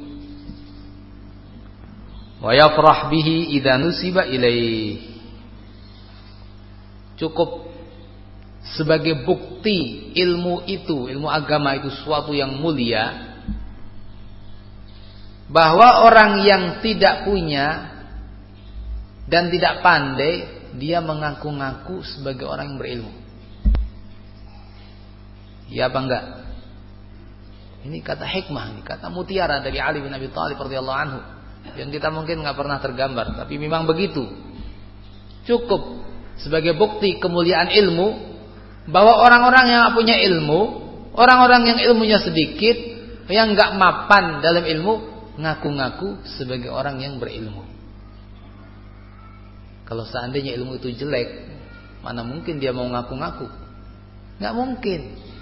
wa yafrah bihi idza nusiba ilaih." Cukup sebagai bukti ilmu itu, ilmu agama itu suatu yang mulia, bahwa orang yang tidak punya dan tidak pandai, dia mengaku-ngaku sebagai orang yang berilmu. Ya apa enggak? Ini kata hikmah, ini kata mutiara dari Ali bin Abi Thalib radhiyallahu anhu, yang kita mungkin enggak pernah tergambar, tapi memang begitu. Cukup sebagai bukti kemuliaan ilmu, bahwa orang-orang yang punya ilmu, orang-orang yang ilmunya sedikit, yang enggak mapan dalam ilmu, ngaku-ngaku sebagai orang yang berilmu. Kalau seandainya ilmu itu jelek, mana mungkin dia mau ngaku-ngaku? Enggak mungkin.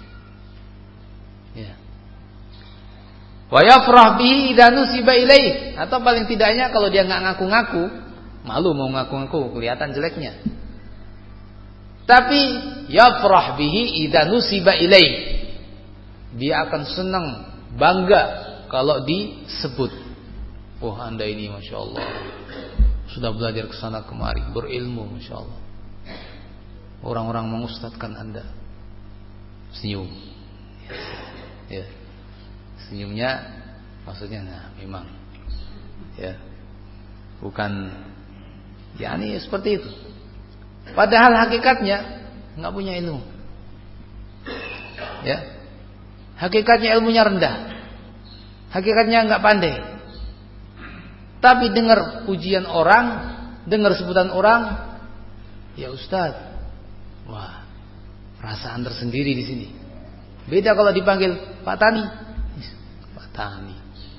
Ya. Wa yafrah bihi idza nusiba ilaih, atau paling tidaknya kalau dia enggak ngaku-ngaku, malu mau ngaku-ngaku, kelihatan jeleknya. Tapi yafrah bihi idza nusiba ilaih, dia akan senang, bangga kalau disebut, oh Anda ini Masya Allah sudah belajar kesana kemari, berilmu Masya Allah, orang-orang mengustadkan Anda. Senyum, ya. Senyumnya maksudnya, nah memang, ya, bukan, ya ini seperti itu. Padahal hakikatnya nggak punya ilmu, ya. Hakikatnya ilmunya rendah, hakikatnya nggak pandai. Tapi dengar pujian orang, dengar sebutan orang, ya Ustaz, wah, perasaan tersendiri di sini. Beda kalau dipanggil Pak Tani, Pak Tani,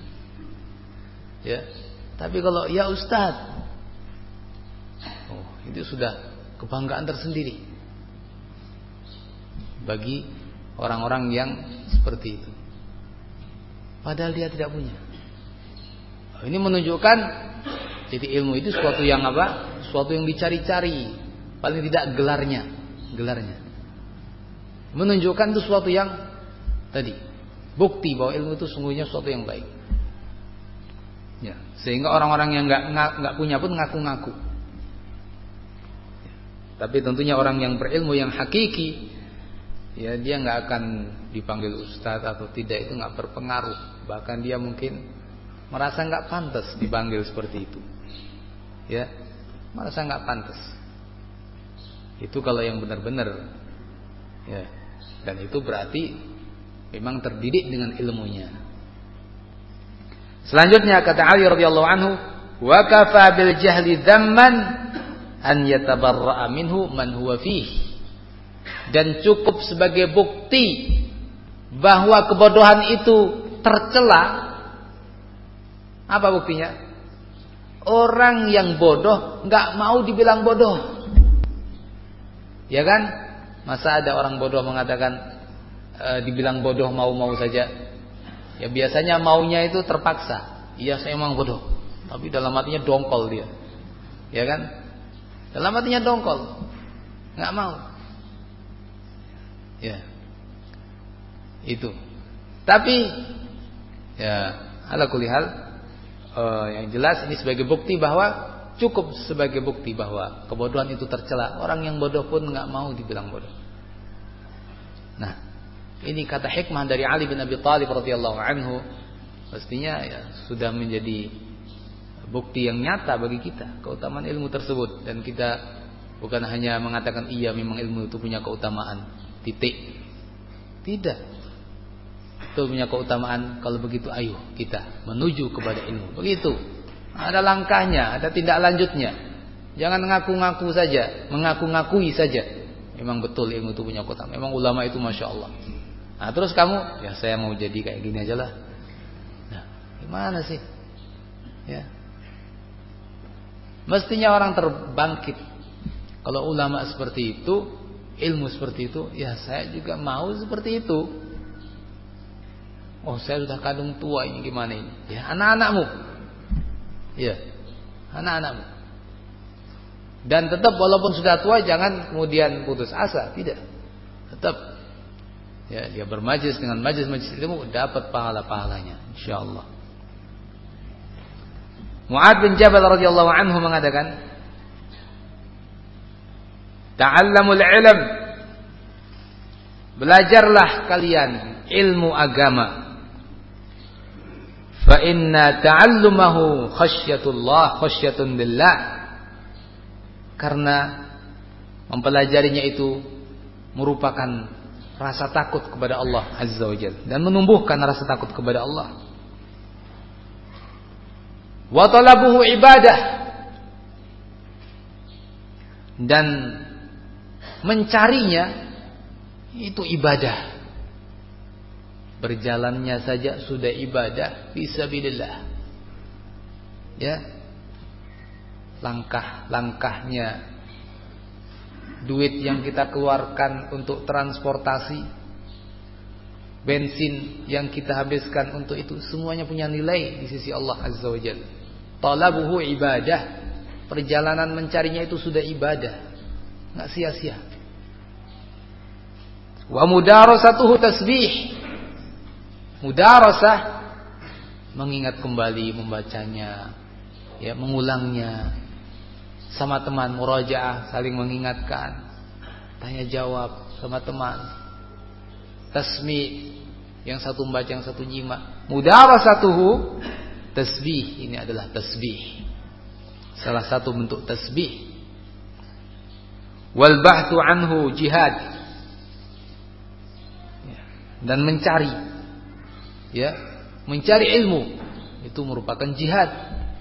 ya. Tapi kalau ya Ustaz, oh itu sudah kebanggaan tersendiri bagi orang-orang yang seperti itu. Padahal dia tidak punya. Ini menunjukkan jadi ilmu itu suatu yang apa? Suatu yang dicari-cari, paling tidak gelarnya. Menunjukkan itu suatu yang tadi, bukti bahwa ilmu itu sungguhnya suatu yang baik. Ya, sehingga orang-orang yang enggak punya pun ngaku-ngaku. Tapi tentunya orang yang berilmu yang hakiki, ya dia enggak akan dipanggil ustaz atau tidak, itu enggak berpengaruh. Bahkan dia mungkin merasa enggak pantas dipanggil seperti itu. Ya, merasa enggak pantas. Itu kalau yang benar-benar, ya. Dan itu berarti memang terdidik dengan ilmunya. Selanjutnya kata Ali radhiyallahu anhu, wa kafa bil jahli dzamman an yatabarra'a minhu man huwa fihi. Dan cukup sebagai bukti bahwa kebodohan itu tercela. Apa buktinya? Orang yang bodoh enggak mau dibilang bodoh. Ya kan? Masa ada orang bodoh mengatakan dibilang bodoh mau-mau saja? Ya biasanya maunya itu terpaksa. Iya saya emang bodoh, tapi dalam hatinya dongkol dia. Ya kan? Dalam hatinya dongkol, enggak mau. Ya. Itu. Tapi ya ala kulli hal, yang jelas ini sebagai bukti bahwa, cukup sebagai bukti bahwa kebodohan itu tercela. Orang yang bodoh pun enggak mau dibilang bodoh. Nah, ini kata hikmah dari Ali bin Abi Thalib radhiyallahu anhu, pastinya ya sudah menjadi bukti yang nyata bagi kita keutamaan ilmu tersebut. Dan kita bukan hanya mengatakan iya memang ilmu itu punya keutamaan, titik. Tidak. Itu punya keutamaan. Kalau begitu ayo kita menuju kepada ilmu. Begitu. Ada langkahnya, ada tindak lanjutnya. Jangan ngaku-ngaku saja, mengaku-ngakui saja. Memang betul ilmu itu punya keutamaan. Memang ulama itu Masya Allah. Nah terus kamu, ya saya mau jadi kayak gini aja lah. Nah gimana sih? Ya. Mestinya orang terbangkit. Kalau ulama seperti itu, ilmu seperti itu, ya saya juga mau seperti itu. Oh saya sudah kadung tua ini, gimana ini? Ya anak-anakmu. Ya anak-anakmu. Dan tetap walaupun sudah tua, jangan kemudian putus asa. Tidak. Tetap, ya dia bermajlis dengan majlis-majlis ilmu, dapat pahala-pahalanya insyaallah. Mu'adz bin Jabal radhiyallahu anhu mengatakan, ta'allamul ilm belajarlah kalian ilmu agama. Fa inna ta'allumahu khasyatullah, khasyatun lillah. Karena mempelajarinya itu merupakan rasa takut kepada Allah Azza wa Jalla dan menumbuhkan rasa takut kepada Allah. Wa talabuhu ibadah, dan mencarinya itu ibadah. Berjalannya saja sudah ibadah fisabilillah. Ya. Langkah-langkahnya, duit yang kita keluarkan untuk transportasi, bensin yang kita habiskan untuk itu, semuanya punya nilai di sisi Allah Azza wa Jalla. Talabuhu ibadah. Perjalanan mencarinya itu sudah ibadah, enggak sia-sia. Wa mudarasatuhu tasbih. Mudarasah, mengingat kembali membacanya, ya, mengulangnya. Sama teman, murajaah, saling mengingatkan, tanya jawab sama teman. Tasmi', yang satu membaca yang satu nyimak. Mudarasatuhu tasbih, ini adalah tasbih, salah satu bentuk tasbih. Wal bahthu anhu jihad, dan mencari, ya, mencari ilmu itu merupakan jihad.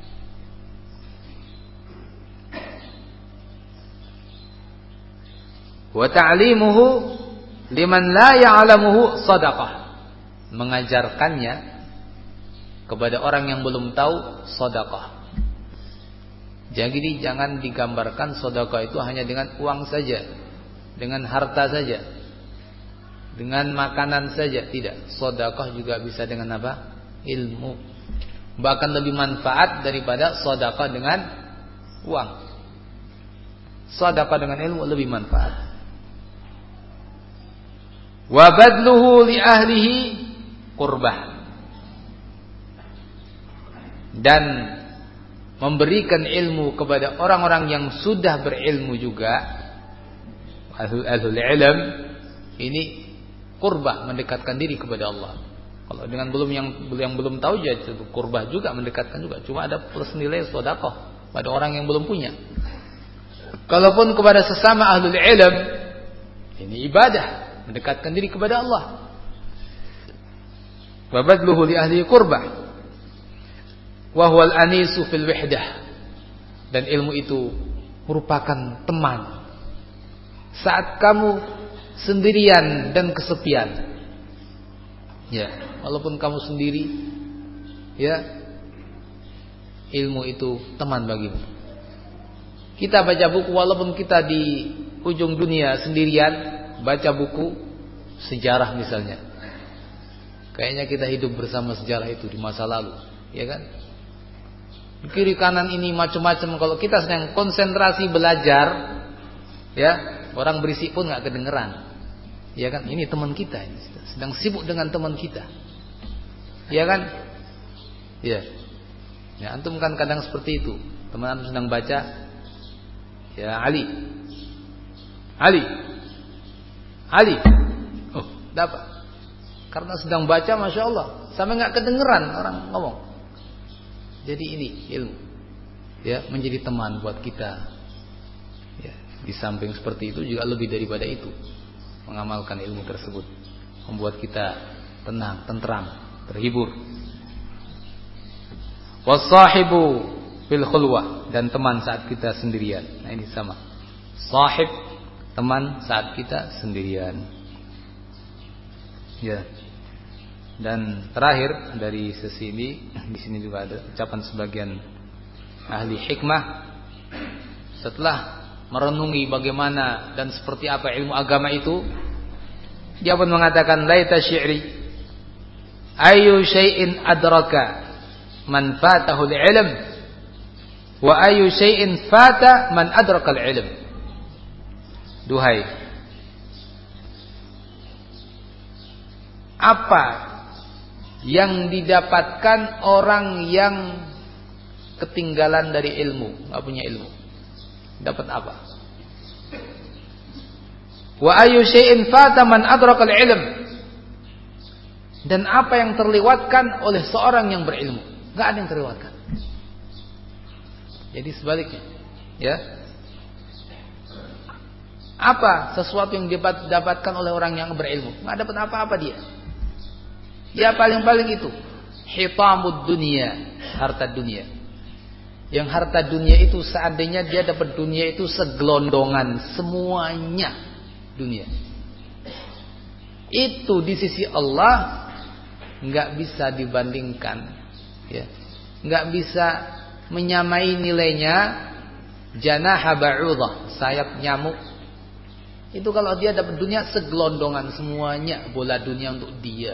Wa ta'limuhu liman la ya'lamuhu shadaqah, mengajarkannya kepada orang yang belum tahu sedekah. Jadi jangan digambarkan sedekah itu hanya dengan uang saja, dengan harta saja, dengan makanan saja, tidak. Sedekah juga bisa dengan apa? Ilmu. Bahkan lebih manfaat daripada sedekah dengan uang. Sedekah dengan ilmu lebih manfaat. Wa badluhu li ahlihi qurbah, dan memberikan ilmu kepada orang-orang yang sudah berilmu juga, ahlul ilm, ini qurbah, mendekatkan diri kepada Allah. Kalau dengan yang belum tahu ya qurbah juga, mendekatkan juga, cuma ada plus nilai sedekah pada orang yang belum punya. Kalaupun kepada sesama ahlul ilm, ini ibadah, mendekatkan diri kepada Allah. Wa badluhu li ahli qurbah wa huwa al-anisu fil wahdah, dan ilmu itu merupakan teman saat kamu sendirian dan kesepian. Ya, walaupun kamu sendiri, ya, ilmu itu teman bagimu. Kita baca buku walaupun kita di ujung dunia sendirian, baca buku sejarah misalnya, kayaknya kita hidup bersama sejarah itu di masa lalu, ya kan? Di kiri kanan ini macam-macam. Kalau kita sedang konsentrasi belajar, ya, orang berisik pun nggak kedengeran, ya kan? Ini teman kita, sedang sibuk dengan teman kita, ya kan? Ya, ya, antum kan kadang seperti itu. Teman antum sedang baca, ya, Ali, oh dapat, karena sedang baca, masya Allah, sampai nggak kedengeran orang ngomong. Jadi ini ilmu, ya, menjadi teman buat kita. Ya, di samping seperti itu juga lebih daripada itu, mengamalkan ilmu tersebut membuat kita tenang, tentram, terhibur. Wasahibu fil khulwah, dan teman saat kita sendirian. Nah ini sama, sahib, teman saat kita sendirian. Ya. Dan terakhir dari sesi ini, di sini juga ada ucapan sebagian ahli hikmah setelah merenungi bagaimana dan seperti apa ilmu agama itu. Dia pun mengatakan, laita syi'ri ayu syai'in adraka man fatahu al-ilm wa ayu syai'in fata man adraka al-ilm. Duhai, apa yang didapatkan orang yang ketinggalan dari ilmu, nggak punya ilmu, dapat apa? Wa ayyu syai'in fata man adraka al-ilm. Dan apa yang terlewatkan oleh seorang yang berilmu? Enggak ada yang terlewatkan. Jadi sebaliknya, ya. Apa sesuatu yang didapatkan oleh orang yang berilmu? Enggak dapat apa-apa dia. Ya paling-paling itu hitamud dunia, harta dunia. Yang harta dunia itu seandainya dia dapat dunia itu segelondongan semuanya dunia. Itu di sisi Allah enggak bisa dibandingkan, ya. Enggak bisa menyamai nilainya janaha ba'udah, sayap nyamuk. Itu kalau dia dapat dunia segelondongan semuanya bola dunia untuk dia.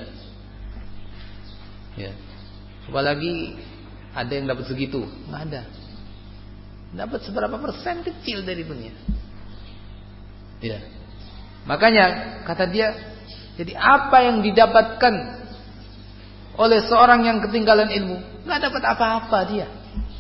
Ya. Apalagi ada yang dapat segitu, nggak ada. Dapat seberapa persen kecil dari dunia. Ya. Makanya kata dia, jadi apa yang didapatkan oleh seorang yang ketinggalan ilmu, nggak dapat apa-apa dia.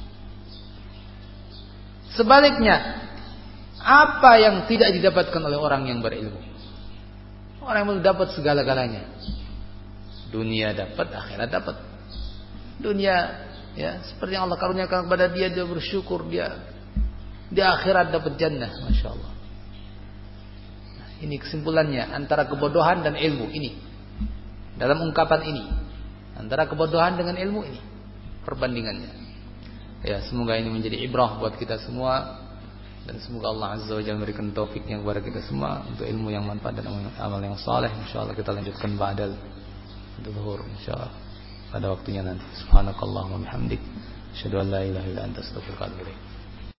Sebaliknya, apa yang tidak didapatkan oleh orang yang berilmu? Orang yang dapat segala-galanya. Dunia dapat, akhirat dapat. Dunia, ya, seperti yang Allah karuniakan kepada dia, dia bersyukur, dia di akhirat dapat jannah, masya Allah. Nah, ini kesimpulannya antara kebodohan dan ilmu ini. Dalam ungkapan ini, antara kebodohan dengan ilmu ini perbandingannya. Ya, semoga ini menjadi ibrah buat kita semua. Dan semoga Allah Azza wa Jalla memberikan taufiknya kepada kita semua untuk ilmu yang manfaat dan amal yang saleh. Insyaallah kita lanjutkan ba'dal zuhur insyaallah pada waktunya nanti. Subhanakallahumma wa bihamdik, asyhadu an la ilaha illa anta, astaghfiruka wa atubu ilaik.